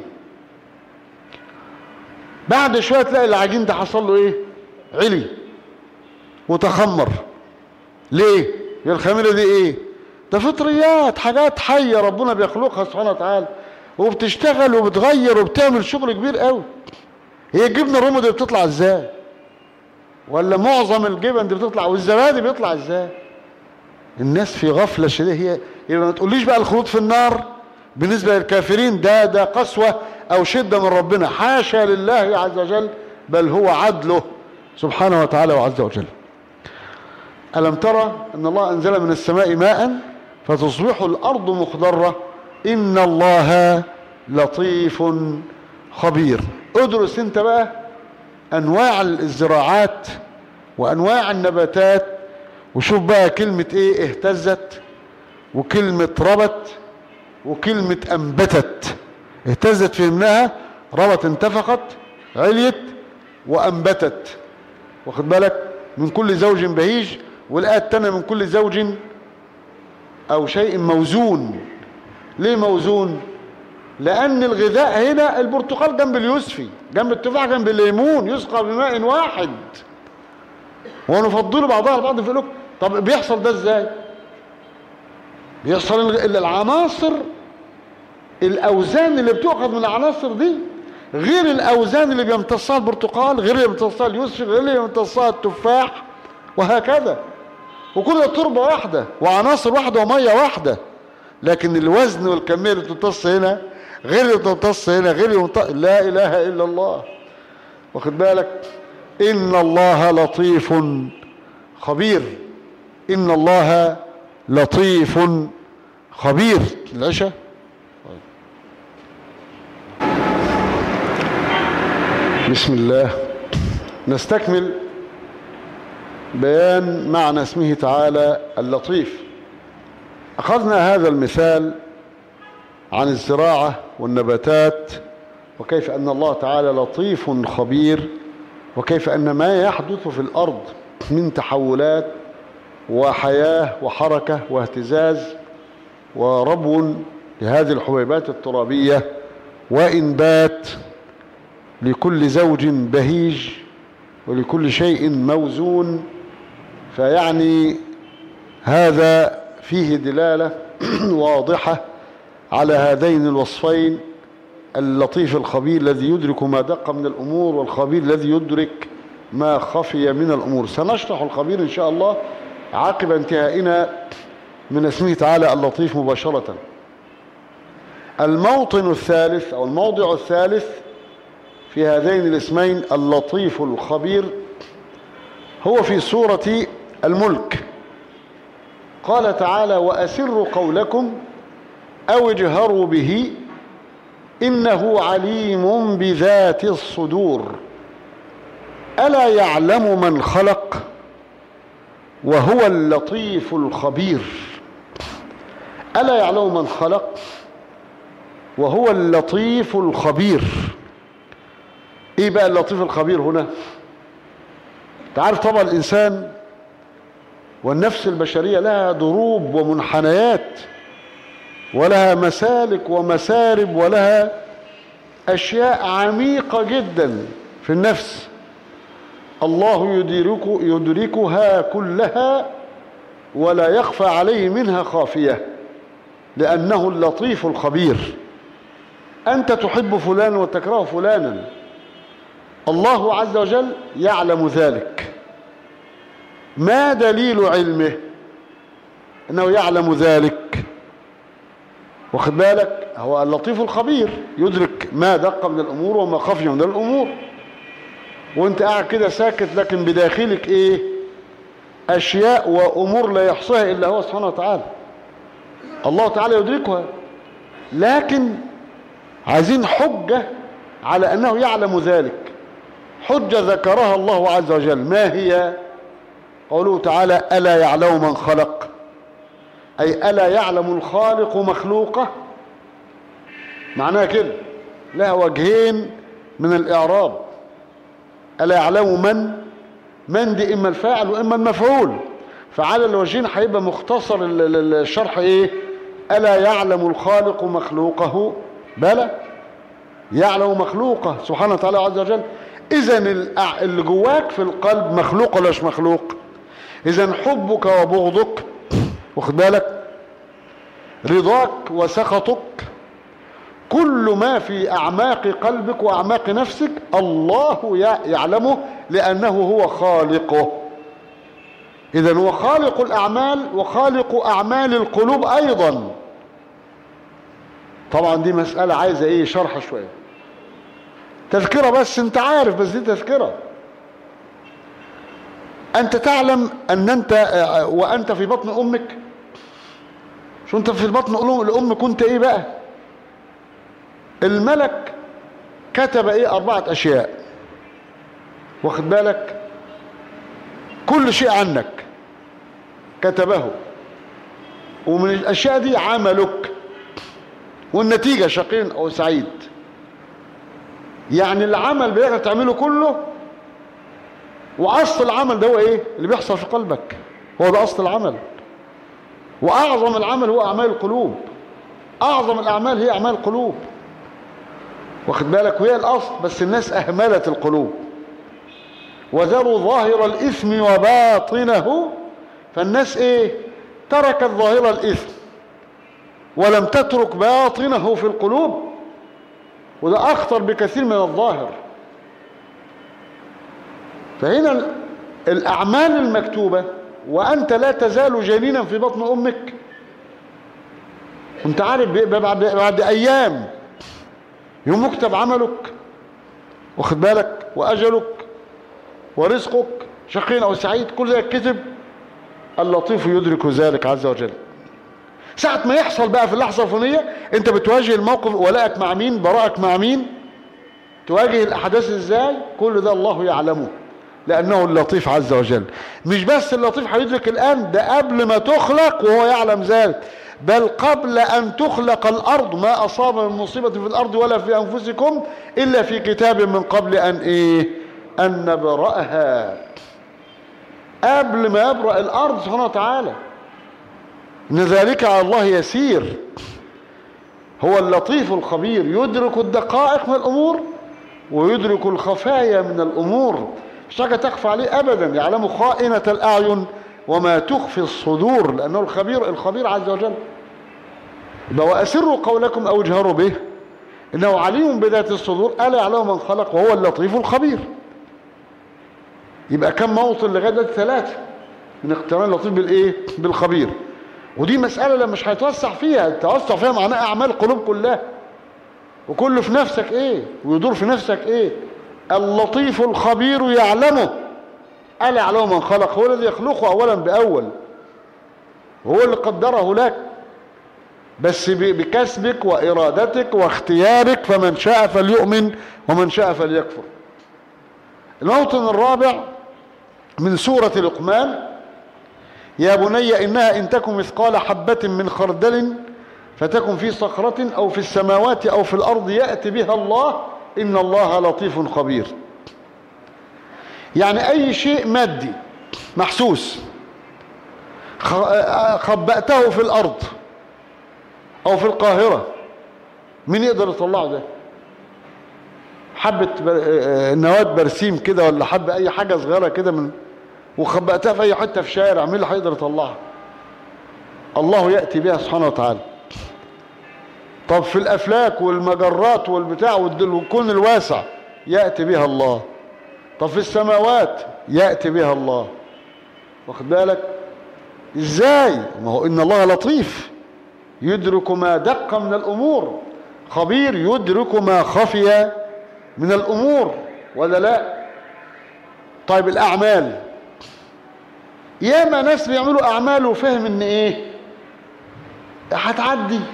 بعد شويه تلاقي العجين ده حصل له ايه علي وتخمر. ليه؟ يا الخميره دي ايه؟ ده فطريات، حاجات حية ربنا بيخلقها سبحانه وتعالى، وبتشتغل وبتغير وبتعمل شغل كبير قوي. هي الجبنة الرومي دي بتطلع ازاي؟ ولا معظم الجبن دي بتطلع، والزبادي بيطلع ازاي؟ الناس في غفلة شديدة. هي يبقى ما تقوليش بقى الخلود في النار بالنسبة للكافرين ده ده قسوة او شدة من ربنا، حاشا لله عز وجل، بل هو عدله سبحانه وتعالى وعز وجل. ألم ترى أن الله أنزل من السماء ماء فتصبح الأرض مخضرة إن الله لطيف خبير. ادرس انت بقى أنواع الزراعات وأنواع النباتات، وشوف بقى كلمة ايه اهتزت، وكلمة ربت، وكلمة أنبتت. اهتزت فهمناها، ربت انتفخت عليت، وأنبتت واخد بالك من كل زوج بهيج. والآية التانية من كل زوج أو شيء موزون. ليه موزون؟ لأن الغذاء هنا البرتقال جنب اليوسفي، جنب التفاح جنب الليمون، يسقى بماء واحد ونفضل بعضها على بعض في الأكل. طب بيحصل ده ازاي؟ بيحصل العناصر، الأوزان اللي بتؤخذ من العناصر دي غير الأوزان اللي بيمتصها البرتقال، غير اللي بيمتصها اليوسفي، غير اللي بيمتصها التفاح، وهكذا. وكل تربة واحدة وعناصر واحدة ومية واحدة، لكن الوزن والكمية اللي بتمتص هنا غير اللي بتمتص هنا غير اللي بتمتص. لا إله إلا الله. واخد بالك؟ إن الله لطيف خبير. إن الله لطيف خبير. العشاء بسم الله. نستكمل بيان معنى اسمه تعالى اللطيف. أخذنا هذا المثال عن الزراعة والنباتات، وكيف أن الله تعالى لطيف خبير، وكيف أن ما يحدث في الأرض من تحولات وحياة وحركة واهتزاز وربو لهذه الحبيبات الترابية وإنبات لكل زوج بهيج ولكل شيء موزون. فيعني هذا فيه دلالة واضحة على هذين الوصفين اللطيف الخبير الذي يدرك ما دق من الأمور، والخبير الذي يدرك ما خفي من الأمور. سنشرح الخبير إن شاء الله عقب انتهائنا من اسمه تعالى اللطيف مباشرة. الموطن الثالث أو الموضع الثالث في هذين الاسمين اللطيف الخبير هو في سورة الملك. قال تعالى: وأسروا قولكم أو اجهروا به إنه عليم بذات الصدور ألا يعلم من خلق وهو اللطيف الخبير. ألا يعلم من خلق وهو اللطيف الخبير. ايه بقى اللطيف الخبير هنا؟ تعرف طبعا الإنسان والنفس البشرية لها دروب ومنحنيات ولها مسالك ومسارب ولها أشياء عميقة جدا في النفس، الله يدرك يدركها كلها ولا يخفى عليه منها خافية، لأنه اللطيف الخبير. أنت تحب فلانا وتكره فلانا، الله عز وجل يعلم ذلك. ما دليل علمه؟ أنه يعلم ذلك. واخد بالك؟ هو اللطيف الخبير، يدرك ما دق من الأمور وما خفي من الأمور. وانت قاعد كده ساكت، لكن بداخلك ايه؟ أشياء وأمور لا يحصيها إلا هو سبحانه وتعالى. الله تعالى يدركها، لكن عايزين حجة على أنه يعلم ذلك. حجة ذكرها الله عز وجل، ما هي؟ قوله تعالى: ألا يعلم من خلق، أي ألا يعلم الخالق مخلوقه. معناها كده، لها وجهين من الإعراب. ألا يعلم من، من دي إما الفاعل وإما المفعول، فعلى الوجهين هيبقى مختصر الشرح إيه؟ ألا يعلم الخالق مخلوقه، بلى يعلم مخلوقه سبحانه وتعالى عز وجل. إذن اللي جواك في القلب مخلوق ولا مش مخلوق؟ إذن حبك وبغضك، واخد بالك، رضاك وسخطك، كل ما في أعماق قلبك وأعماق نفسك الله يعلمه، لأنه هو خالقه. إذن هو خالق الأعمال وخالق أعمال القلوب أيضا. طبعا دي مسألة عايزة إيه؟ شرح شوية، تذكرة بس، أنت عارف، بس دي تذكرة. أنت تعلم أن أنت وأنت في بطن أمك، شو أنت في بطن الأم كنت إيه بقى؟ الملك كتب إيه؟ أربعة أشياء، واخد بالك، كل شيء عنك كتبه، ومن الأشياء دي عملك، والنتيجة شقي أو سعيد. يعني العمل بيقدر تعمله كله، وأصل العمل ده هو إيه؟ اللي بيحصل في قلبك، هو ده أصل العمل. وأعظم العمل هو أعمال القلوب، أعظم الأعمال هي أعمال القلوب، واخد بالك، وهي الأصل. بس الناس أهملت القلوب، وذروا ظاهر الإثم وباطنه. فالناس إيه؟ تركت ظاهر الإثم ولم تترك باطنه في القلوب، وده أخطر بكثير من الظاهر. فهنا الأعمال المكتوبة وأنت لا تزال جنينا في بطن أمك، وانت عارف بعد, بعد أيام يوم مكتب عملك، واخد بالك، وأجلك ورزقك، شقي أو سعيد، كل ذلك كتب. اللطيف يدرك ذلك عز وجل. ساعة ما يحصل بقى في اللحظة الفلانية، انت بتواجه الموقف، ولائك مع مين، براءك مع مين، تواجه الأحداث ازاي، كل ده الله يعلمه، لأنه اللطيف عز وجل. مش بس اللطيف هيدرك الآن، ده قبل ما تخلق وهو يعلم ذلك، بل قبل أن تخلق الأرض ما أصاب من مصيبة في الأرض ولا في أنفسكم إلا في كتاب من قبل أن إيه؟ أن نبرأها. قبل ما يبرأ الأرض سبحانه وتعالى، إن ذلك على الله يسير. هو اللطيف الخبير، يدرك الدقائق من الأمور ويدرك الخفايا من الأمور، مش حاجة تخفى عليه أبدا. يعلم خائنة الأعين وما تخفي الصدور، لأنه الخبير الخبير عز وجل. وأسروا قولكم أو اجهروا به إنه عليم بذات الصدور، ألا يعلم من خلق وهو اللطيف الخبير. يبقى كم موطن لغاية دلوقتي؟ ثلاثة من اقتران اللطيف بالإيه؟ بالخبير. ودي مسألة لما مش هيتوسع فيها، التوسع فيها معناه أعمال القلوب كلها، وكله في نفسك إيه ويدور في نفسك إيه. اللطيف الخبير يعلمه، ألا يعلم من خلق، هو الذي يخلقه أولا بأول، هو اللي قدره لك، بس بكسبك وإرادتك واختيارك، فمن شاء فليؤمن ومن شاء فليكفر. الموطن الرابع من سورة لقمان: يا بني إنها إن تكن مثقال حبة من خردل فتكن في صخرة أو في السماوات أو في الأرض يأتي بها الله إن الله لطيف خبير. يعني أي شيء مادي محسوس خبأته في الأرض أو في القاهرة، مين يقدر يطلعه ده؟ حبة نواة برسيم كده، ولا حبة أي حاجة صغيرة كده من وخبأتها في أي حتة في شارع، مين اللي هيقدر يطلعها؟ الله يأتي بها سبحانه وتعالى. طب في الأفلاك والمجرات والبتاع والكون الواسع يأتي بها الله. طب في السماوات يأتي بها الله. واخد بالك ازاي؟ ما هو إن الله لطيف يدرك ما دق من الأمور، خبير يدرك ما خفي من الأمور، ولا لا؟ طيب الأعمال، ياما ناس بيعملوا أعمال وفهم إن إيه هتعدي.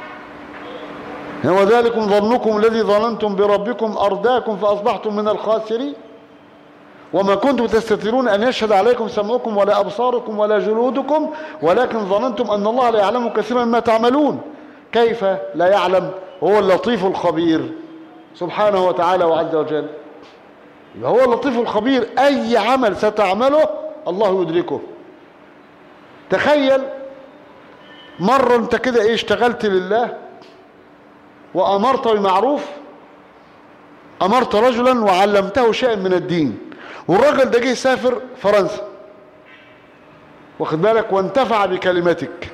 هو ذلكم ظنكم الذي ظننتم بربكم أرداكم فأصبحتم من الخاسرين وما كنتم تستترون أن يشهد عليكم سمعكم ولا أبصاركم ولا جلودكم ولكن ظننتم أن الله لا يعلم كثيرا مما تعملون. كيف لا يعلم؟ هو اللطيف الخبير سبحانه وتعالى وعز وجل. يبقى هو اللطيف الخبير، أي عمل ستعمله الله يدركه. تخيل مرة انت كده ايه اشتغلت لله وأمرت بمعروف، أمرت رجلا وعلمته شيئا من الدين، والراجل ده جه يسافر فرنسا، واخد بالك، وانتفع بكلمتك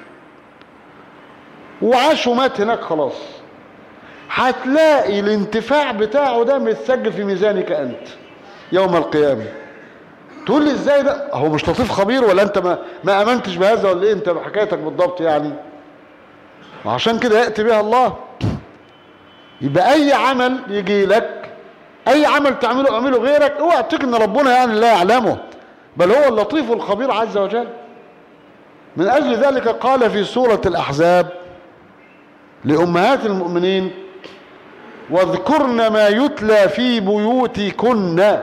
وعاش ومات هناك خلاص، هتلاقي الانتفاع بتاعه ده متسجل في ميزانك أنت يوم القيامة. تقول لي ازاي ده؟ هو مش لطيف خبير ولا انت ما, ما امنتش بهذا ولا ايه؟ انت بحكايتك بالضبط يعني. وعشان كده يأتي بها الله. يبقى اي عمل يجي لك، اي عمل تعمله اعمله غيرك، اوعى تفتكر ان ربنا يعني لا يعلمه، بل هو اللطيف الخبير عز وجل. من اجل ذلك قال في سورة الاحزاب لامهات المؤمنين: واذكرن ما يتلى في بيوتكن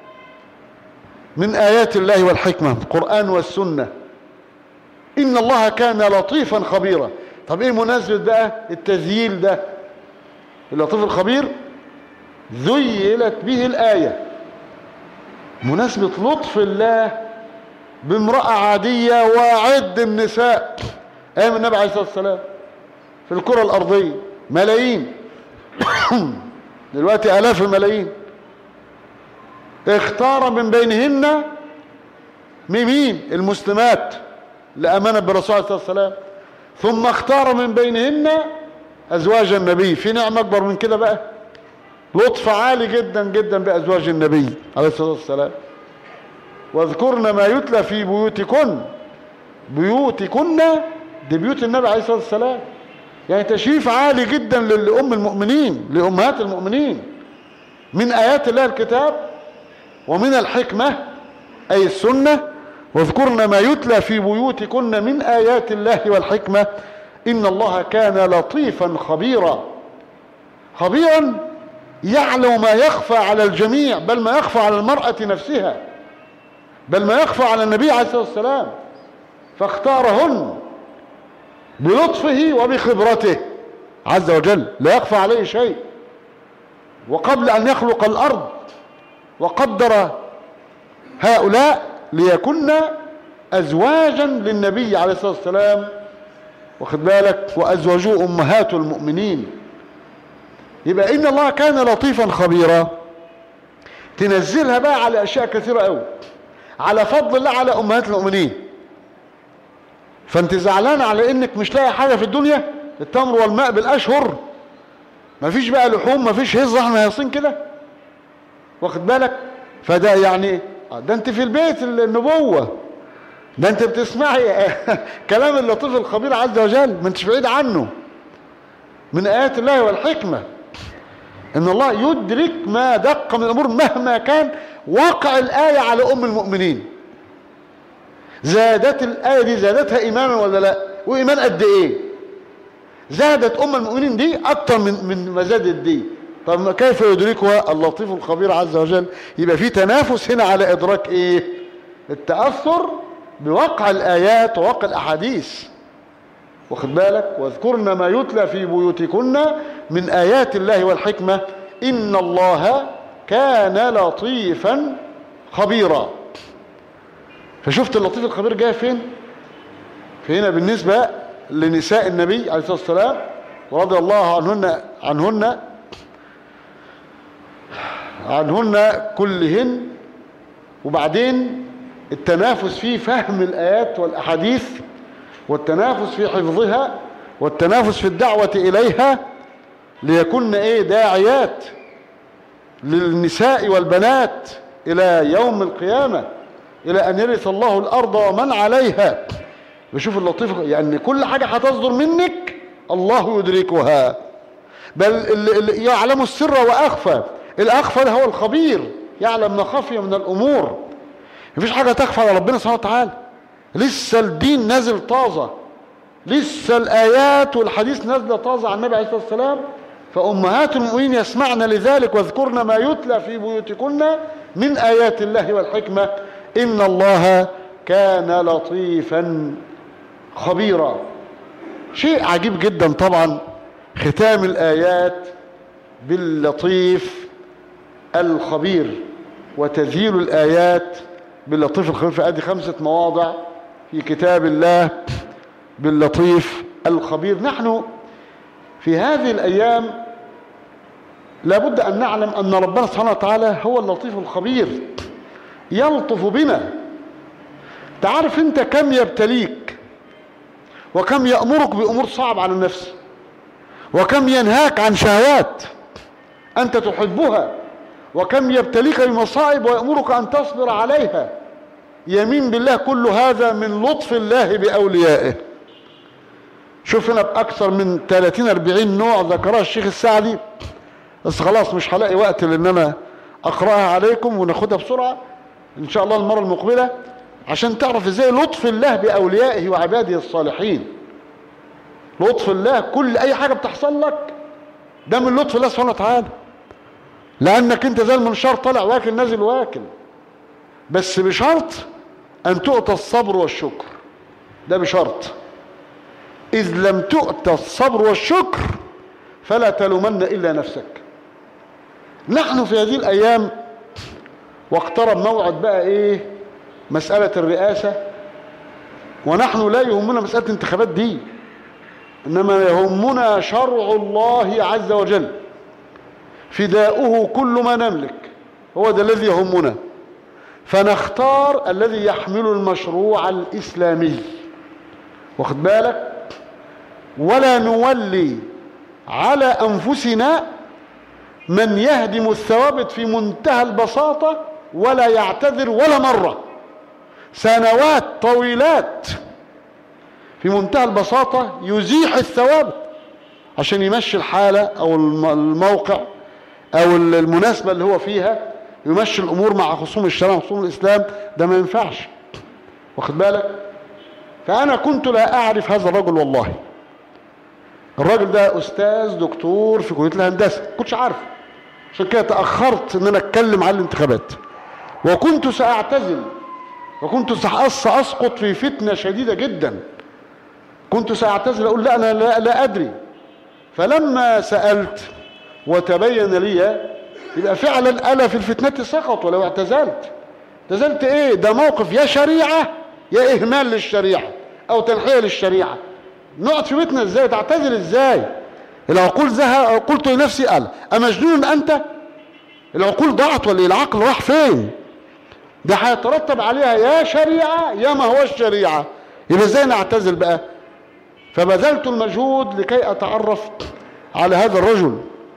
من آيات الله والحكمة، القرآن والسنة، إن الله كان لطيفا خبيرا. طب إيه مناسبة بقى التذييل ده؟ اللطيف الخبير ذيلت به الآية، مناسبة لطف الله بامرأة عادية وعد النساء أيام النبي عليه الصلاة والسلام في الكرة الأرضية ملايين دلوقتي آلاف الملايين، اختار من بينهن مين؟ المسلمات لأمانة برسول الله صلى الله عليه وسلم، ثم اختار من بينهن أزواج النبي. في نعمة أكبر من كده بقى؟ لطف عالي جدا جدا بأزواج النبي عليه الصلاة والسلام. واذكرن ما يتلى في بيوتكن، بيوتكن دي بيوت النبي عليه الصلاة والسلام، يعني تشريف عالي جدا لأم المؤمنين، لأمهات المؤمنين، من آيات الله الكتاب ومن الحكمة أي السنة. واذكرن ما يتلى في بيوتكن من آيات الله والحكمة إن الله كان لطيفا خبيرا. خبيرا يعلم ما يخفى على الجميع، بل ما يخفى على المرأة نفسها، بل ما يخفى على النبي عليه الصلاة والسلام، فاختارهن بلطفه وبخبرته عز وجل، لا يخفى عليه شيء. وقبل أن يخلق الأرض وقدر هؤلاء ليكن أزواجا للنبي عليه الصلاة والسلام، واخد بالك، وأزواجه أمهات المؤمنين. يبقى إن الله كان لطيفا خبيرا، تنزلها بقى على أشياء كثيرة قوي، على فضل الله على أمهات المؤمنين. فأنت زعلان على إنك مش لاقي حاجة في الدنيا، التمر والماء بالأشهر، مفيش بقى لحوم، مفيش هزة، احنا هيصين كده، واخد بالك؟ فده يعني ده انت في البيت النبوة، ده انت بتسمعي كلام اللطيف الخبير عز وجل، ما انتش بعيد عنه، من آيات الله والحكمة، ان الله يدرك ما دق من الامور مهما كان واقع الآية على ام المؤمنين. زادت الآية دي زادتها ايمانا ولا لا؟ وايمان قد ايه؟ زادت ام المؤمنين دي اكتر من من ما زادت دي. طب كيف يدركها اللطيف الخبير عز وجل؟ يبقى في تنافس هنا على ادراك ايه؟ التأثر بواقع الآيات وواقع الأحاديث، واخد بالك؟ واذكرن ما يتلى في بيوتكن من آيات الله والحكمة إن الله كان لطيفا خبيرا. فشفت اللطيف الخبير جاي فين؟ فهنا بالنسبة لنساء النبي عليه الصلاة والسلام ورضي الله عنهن عنهن عنهن كلهن. وبعدين التنافس في فهم الآيات والأحاديث، والتنافس في حفظها، والتنافس في الدعوة إليها، ليكن إيه؟ داعيات للنساء والبنات إلى يوم القيامة، إلى أن يرث الله الأرض ومن عليها. بشوف اللطيف يعني كل حاجة هتصدر منك الله يدركها، بل اللي يعلم السر وأخفى. الأخفى هو الخبير، يعلم ما خفي من الأمور. مفيش حاجة تخفى على ربنا سبحانه وتعالى. لسه الدين نازل طازة، لسه الآيات والحديث نازلة طازة عن النبي عليه الصلاة والسلام. فأمهات المؤمنين يسمعن لذلك واذكرن ما يتلى في بيوتكن من آيات الله والحكمة إن الله كان لطيفا خبيرا. شيء عجيب جدا طبعا ختام الآيات باللطيف الخبير، وتذييل الآيات باللطيف الخبير. فأدي خمسة مواضع في كتاب الله باللطيف الخبير. نحن في هذه الأيام لابد أن نعلم أن ربنا سبحانه وتعالى هو اللطيف الخبير، يلطف بنا. تعرف أنت كم يبتليك، وكم يأمرك بأمور صعبة على النفس، وكم ينهاك عن شهوات أنت تحبها، وكم يبتليك بمصائب ويأمرك أن تصبر عليها. يمين بالله كل هذا من لطف الله بأوليائه. شوف هنا بأكثر من ثلاثين أربعين نوع ذكرها الشيخ السعدي، بس خلاص مش هلاقي وقت لأن أنا أقرأها عليكم وناخدها بسرعة إن شاء الله المرة المقبلة، عشان تعرف إزاي لطف الله بأوليائه وعباده الصالحين. لطف الله، كل أي حاجة بتحصل لك ده من لطف الله سبحانه وتعالى، لأنك أنت زي المنشار طالع واكل نازل واكل، بس بشرط أن تؤتى الصبر والشكر. ده بشرط، إذ لم تؤتى الصبر والشكر فلا تلومن إلا نفسك. نحن في هذه الأيام واقترب موعد بقى إيه؟ مسألة الرئاسة، ونحن لا يهمنا مسألة الانتخابات دي، إنما يهمنا شرع الله عز وجل، فداؤه كل ما نملك، هو ده الذي يهمنا. فنختار الذي يحمل المشروع الإسلامي، واخد بالك؟ ولا نولي على أنفسنا من يهدم الثوابت في منتهى البساطة ولا يعتذر ولا مرة، سنوات طويلات في منتهى البساطة يزيح الثوابت عشان يمشي الحالة أو الموقع أو المناسبة اللي هو فيها، يمشي الأمور مع خصوم الشرع وخصوم الإسلام. ده ما ينفعش، واخد بالك؟ فأنا كنت لا أعرف هذا الرجل، والله الراجل ده أستاذ دكتور في كلية الهندسة، كنتش عارفه، عشان كده تأخرت إن أنا أتكلم عن الانتخابات، وكنت سأعتزل، وكنت سأسقط في فتنة شديدة جدا، كنت سأعتزل أقول لا أنا لا, لا أدري. فلما سألت وتبين لي يبقى فعلا أنا في الفتنة سقط ولو اعتزلت. اعتزلت إيه؟ ده موقف يا شريعة يا إهمال للشريعة أو تنحية للشريعة. نقعد في بيتنا إزاي؟ تعتزل إزاي؟ العقول زهق. قلت لنفسي قال أمجنون أنت؟ العقول ضاعت ولا العقل راح فين؟ ده هيترتب عليها يا شريعة يا ما هو الشريعة. يبقى إزاي نعتزل بقى؟ فبذلت المجهود لكي أتعرف على هذا الرجل،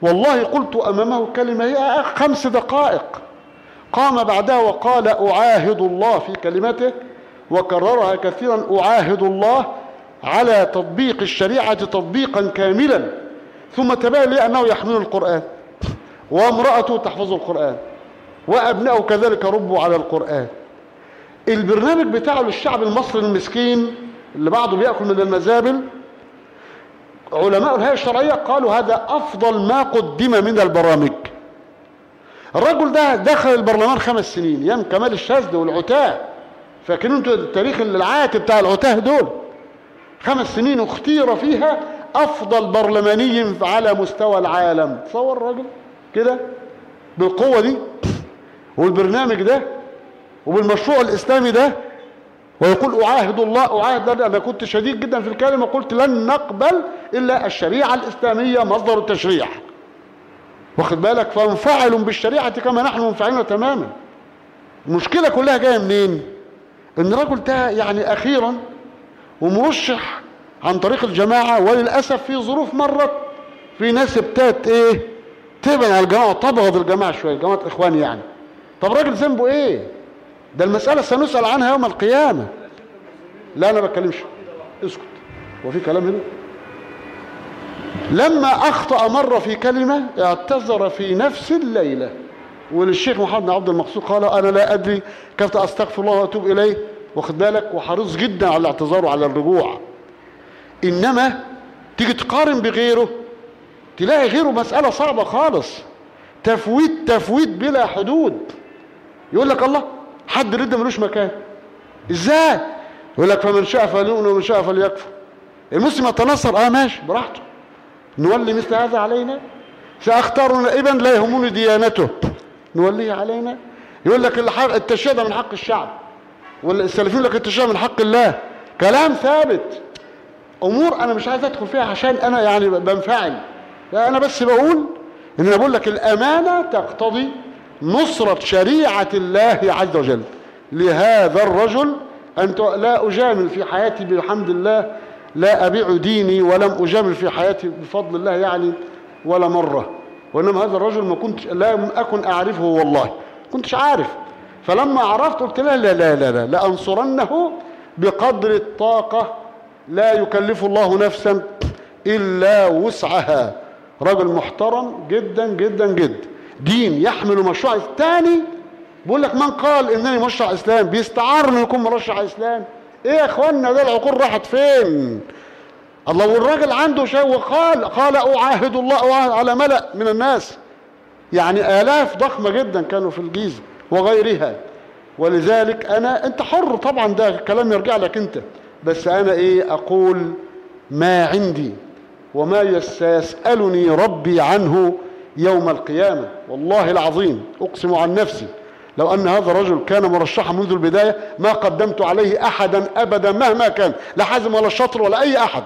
والله قلت أمامه كلمة هي خمس دقائق، قام بعدها وقال أعاهد الله في كلمته، وكررها كثيرا، أعاهد الله على تطبيق الشريعة تطبيقا كاملا. ثم تبين لي أنه يحمل القرآن، وامرأته تحفظ القرآن، وأبنائه كذلك ربوا على القرآن. البرنامج بتاعه للشعب المصري المسكين اللي بعضه بيأكل من المزابل، علماء الهيئة الشرعية قالوا هذا أفضل ما قدم من البرامج. الرجل ده دخل البرلمان خمس سنين ايام كمال الشاذلي والعتاه، فاكرين انتوا التاريخ العاتي بتاع العتاه دول، خمس سنين اختير فيها افضل برلماني على مستوى العالم. تصور الراجل كده بالقوه دي والبرنامج ده وبالمشروع الاسلامي ده، ويقول أعاهد الله أعاهد. أنا كنت شديد جدا في الكلمة، قلت لن نقبل إلا الشريعة الإسلامية مصدر التشريع، واخد بالك؟ فانفعلوا بالشريعة كما نحن منفعلون تماما. المشكلة كلها جاية منين؟ إن الرجل ده يعني أخيرا ومرشح عن طريق الجماعة، وللأسف في ظروف مرت في ناس ابتدت إيه تبعد على الجماعة، تبغض الجماعة شوية، جماعة إخوان يعني. طب الراجل ذنبه إيه؟ ده المسألة سنسأل عنها يوم القيامة. لا أنا ما بتكلمش، اسكت، هو في كلام هنا؟ لما أخطأ مرة في كلمة اعتذر في نفس الليلة، وللشيخ محمد بن عبد المقصود قال أنا لا أدري كيف أستغفر الله وأتوب إليه، واخد بالك؟ وحريص جدا على الاعتذار وعلى الرجوع. إنما تيجي تقارن بغيره تلاقي غيره مسألة صعبة خالص، تفويت تفويت بلا حدود. يقول لك الله حد رد ملوش مكان، ازاي؟ يقول لك فمن شاء فليؤمن ومن شاء فليكفر. المسلم يتنصر، اه ماشي براحته، نولي مثل هذا علينا؟ سأختار نائبا لا يهمني ديانته، نوليه علينا؟ يقول لك التشريع ده من حق الشعب، ولا السلفيين يقول لك التشريع من حق الله. كلام ثابت، امور انا مش عايز ادخل فيها عشان انا يعني بنفعل، لا انا بس بقول ان انا بقول لك الامانه تقتضي نصرة شريعة الله عز وجل. لهذا الرجل أنت لا أجامل في حياتي بحمد الله، لا أبيع ديني ولم أجامل في حياتي بفضل الله يعني ولا مرة، وإنما هذا الرجل ما كنت لا أكن أعرفه والله، كنتش عارف. فلما عرفت قلت لا لا لا لا لا لأنصرنه بقدر الطاقة، لا يكلف الله نفسا إلا وسعها. رجل محترم جدا جدا جدا، دين يحمل مشروع ثاني. بيقول لك من قال انني مرشح اسلام بيستعار انه يكون مرشح اسلام. ايه يا اخوانا ده العقول راحت فين؟ الله، والراجل عنده شيء وقال قال اعاهد الله أعاهد على ملأ من الناس، يعني آلاف ضخمة جدا كانوا في الجيزة وغيرها. ولذلك انا انت حر طبعا، ده كلام يرجع لك انت، بس انا ايه اقول ما عندي وما يسألني ربي عنه يوم القيامة. والله العظيم أقسم عن نفسي لو أن هذا الرجل كان مرشحا منذ البداية ما قدمت عليه أحدا أبدا مهما كان، لا حازم ولا الشطر ولا أي أحد،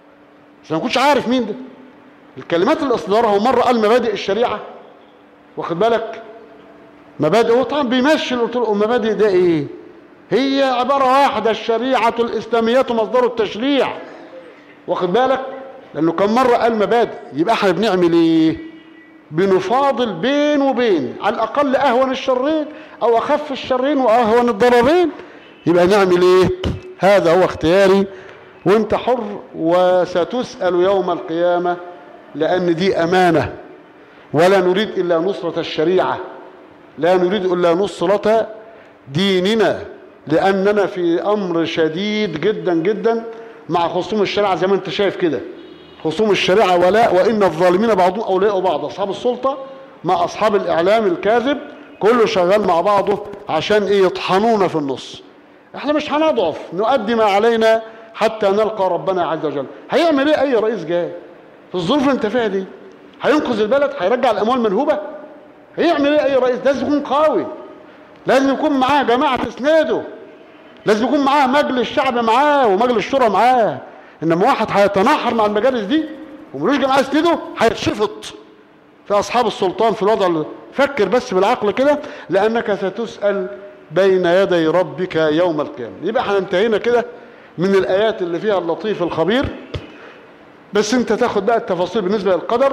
بس ما كنتش عارف مين ده. الكلمات اللي أصدرها ومرة قال مبادئ الشريعة، واخد بالك؟ مبادئ، هو طبعا بيمشي. قلت له مبادئ ده إيه؟ هي عبارة واحدة، الشريعة الإسلامية مصدر التشريع، واخد بالك؟ لأنه كم مرة قال مبادئ. يبقى احنا بنعمل إيه؟ بنفاضل بين وبين، على الأقل أهون الشرين أو أخف الشرين وأهون الضررين. يبقى نعمل إيه؟ هذا هو اختياري، وانت حر، وستسأل يوم القيامة، لأن دي أمانة، ولا نريد إلا نصرة الشريعة، لا نريد إلا نصرة ديننا، لأننا في أمر شديد جدا جدا مع خصوم الشريعة زي ما انت شايف كده. خصوم الشريعة ولاء، وإن الظالمين بعضهم أولياء بعض. أصحاب السلطة مع أصحاب الإعلام الكاذب، كله شغال مع بعضه عشان إيه؟ يطحنونا في النص. إحنا مش هنضعف، نؤدي ما علينا حتى نلقى ربنا عز وجل. هيعمل إيه أي رئيس جاي في الظروف اللي أنت فيها دي؟ هينقذ البلد؟ هيرجع الأموال منهوبة؟ هيعمل إيه أي رئيس؟ لازم يكون قوي، لازم يكون معاه جماعة تسنده، لازم يكون معاه مجلس الشعب معاه ومجلس الشورى معاه. انما واحد هيتناحر مع المجالس دي وملوش جماعه يسنده هيتشفط في اصحاب السلطان في الوضع اللي... فكر بس بالعقل كده، لانك ستسال بين يدي ربك يوم القيامه. يبقى احنا انتهينا كده من الايات اللي فيها اللطيف الخبير. بس انت تاخد بقى التفاصيل بالنسبه للقدر.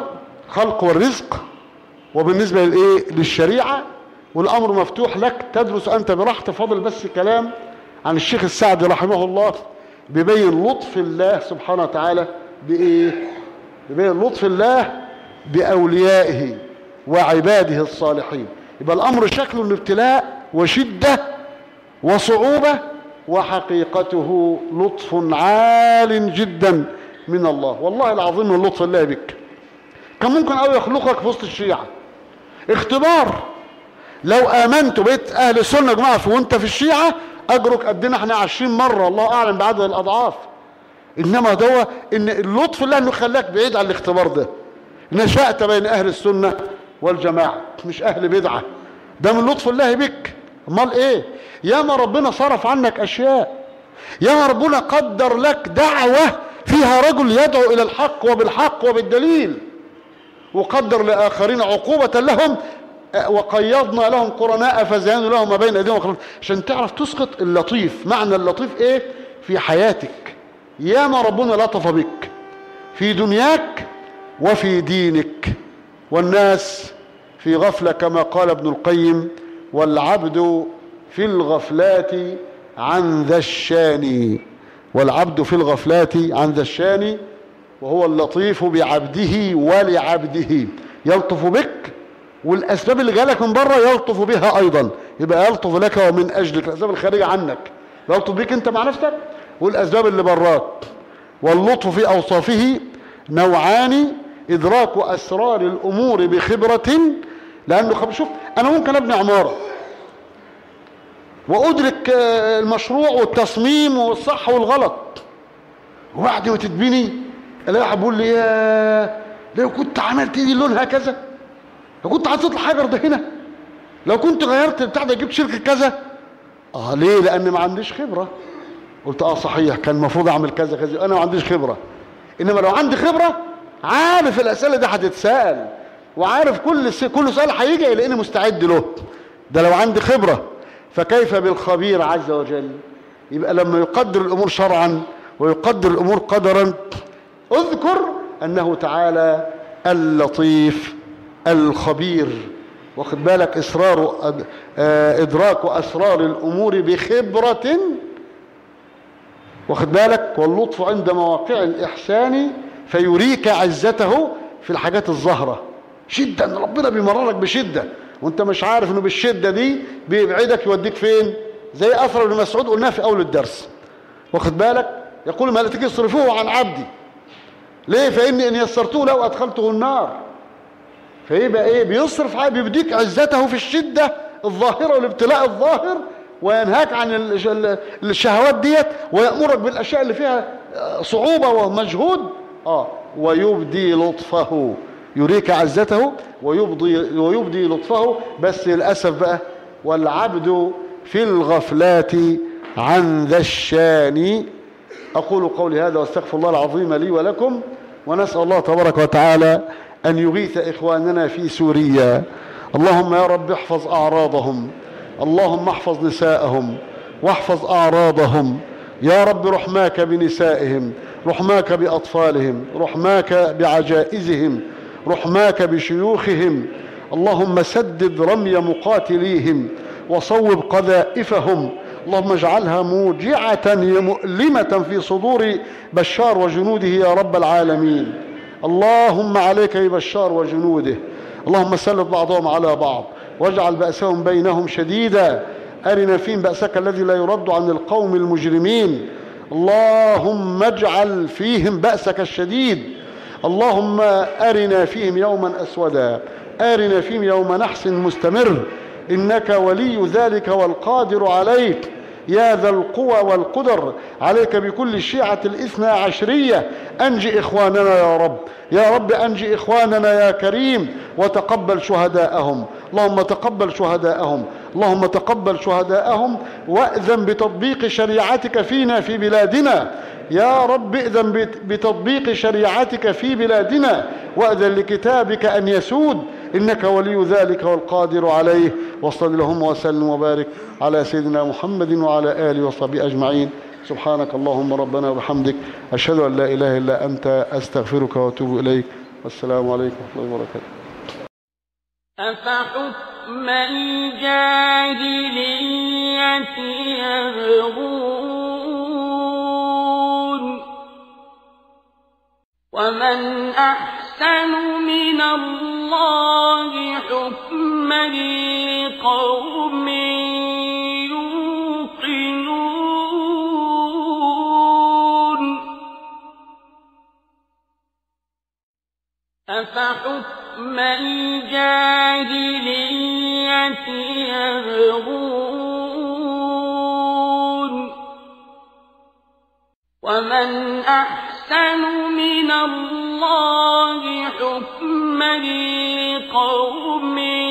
الخلق والرزق، وبالنسبة للإيه؟ للشريعة، والأمر مفتوح لك تدرس أنت براحتك. فاضل بس كلام عن الشيخ السعدي رحمه الله بيبين لطف الله سبحانه وتعالى بإيه؟ بيبين لطف الله بأوليائه وعباده الصالحين. يبقى الأمر شكله من ابتلاء وشدة وصعوبة، وحقيقته لطف عال جدا من الله. والله العظيم من لطف الله بك. كان ممكن أو يخلقك في وسط الشيعة اختبار. لو آمنت بيت أهل السنة يا جماعة وانت في الشيعة أجرك قدنا احنا عشرين مرة، الله أعلم بعدد الأضعاف. إنما ده إن اللطف الله إنه خلاك بعيد عن الاختبار ده. نشأت بين أهل السنة والجماعة مش أهل بدعة، ده من لطف الله بك. امال إيه؟ ياما ربنا صرف عنك أشياء، ياما ربنا قدر لك دعوة فيها رجل يدعو إلى الحق وبالحق وبالدليل، وقدر لآخرين عقوبة لهم، وقيضنا لهم قرناء فزينوا لهم ما بين أيديهم وخلفهم، عشان تعرف تسقط اللطيف. معنى اللطيف إيه؟ في حياتك. ياما ربنا لطف بك في دنياك وفي دينك، والناس في غفلة كما قال ابن القيم: والعبد في الغفلات عن ذا الشان. والعبد في الغفلات عن ذا الشان، وهو اللطيف بعبده ولعبده. يلطف بك، والأسباب اللي جالك من بره يلطف بها أيضا. يبقى يلطف لك ومن أجلك، الأسباب الخارجة عنك يلطف بك أنت مع نفسك، والأسباب اللي براك. واللطف في أوصافه نوعان: إدراك أسرار الأمور بخبرة، لأنه خب شوف أنا ممكن أبني عمارة وأدرك المشروع والتصميم والصح والغلط، وبعد ما تتبني الاقي بيقول لي: يا لو كنت عملت دي لونها كذا، لو كنت حطيت الحجر ده هنا، لو كنت غيرت بتاع ده جبت شركة كذا. اه ليه؟ لأن ما عنديش خبرة. قلت اه صحيح كان المفروض اعمل كذا كذا، انا ما عنديش خبرة. انما لو عندي خبرة عارف الأسئلة دي هتتسأل، وعارف كل كل سؤال هيجي يلاقيني مستعد له. ده لو عندي خبرة. فكيف بالخبير عز وجل؟ يبقى لما يقدر الأمور شرعا ويقدر الأمور قدرا، اذكر أنه تعالى اللطيف الخبير. واخد بالك؟ إصرار إدراك أسرار الأمور بخبرة. واخد بالك؟ واللطف عند مواقع الإحسان فيريك عزته في الحاجات الظاهرة. شدة، ان ربنا بيمررك بشدة وانت مش عارف انه بالشدة دي بيبعدك يوديك فين. زي اثر ابن مسعود قلناه في اول الدرس. واخد بالك؟ يقول: ما لا تجي اصرفوه عن عبدي ليه؟ فاني ان يسرته له ادخلته النار. فيبقى ايه؟ بيصرف عبدي، بيديك عزته في الشدة الظاهرة والابتلاء الظاهر، وينهاك عن الشهوات ديت، ويأمرك بالاشياء اللي فيها صعوبة ومجهود. اه ويبدي لطفه، يريك عزته ويبدي ويبدي لطفه. بس للأسف بقى: والعبد في الغفلات عن ذا الشان. أقول قولي هذا واستغفر الله العظيم لي ولكم، ونسأل الله تبارك وتعالى أن يغيث إخواننا في سوريا. اللهم يا رب احفظ أعراضهم، اللهم احفظ نساءهم واحفظ أعراضهم يا رب. رحماك بنسائهم، رحماك بأطفالهم، رحماك بعجائزهم، رحماك بشيوخهم. اللهم سدد رمي مقاتليهم وصوب قذائفهم. اللهم اجعلها موجعة مؤلمة في صدور بشار وجنوده يا رب العالمين. اللهم عليك ببشار وجنوده، اللهم سلط بعضهم على بعض واجعل بأسهم بينهم شديدا. أرنا فيهم بأسك الذي لا يرد عن القوم المجرمين. اللهم اجعل فيهم بأسك الشديد. اللهم أرنا فيهم يوما أسودا، أرنا فيهم يوم نحس مستمر، إنك ولي ذلك والقادر عليك يا ذا القوى والقدر. عليك بكل الشيعة الاثنى عشرية، أنجي إخواننا يا رب، يا رب أنجي إخواننا يا كريم، وتقبل شهداءهم. اللهم تقبل شهداءهم، اللهم تقبل شهداءهم، وأذن بتطبيق شريعتك فينا في بلادنا يا رب. إذن بتطبيق شريعتك في بلادنا، وأذن لكتابك أن يسود، إنك ولي ذلك والقادر عليه. وصل اللهم وسلم وبارك على سيدنا محمد وعلى آله وصحبه أجمعين. سبحانك اللهم ربنا وبحمدك، أشهد أن لا إله إلا أنت، أستغفرك وأتوب إليك. والسلام عليكم ورحمة الله وبركاته. أفحكم الجاهلية يبغون ومن أحسن من الله حكما لقوم يوقنون أفحكم الجاهلية يبغون ومن أحسن من الله حكما لقوم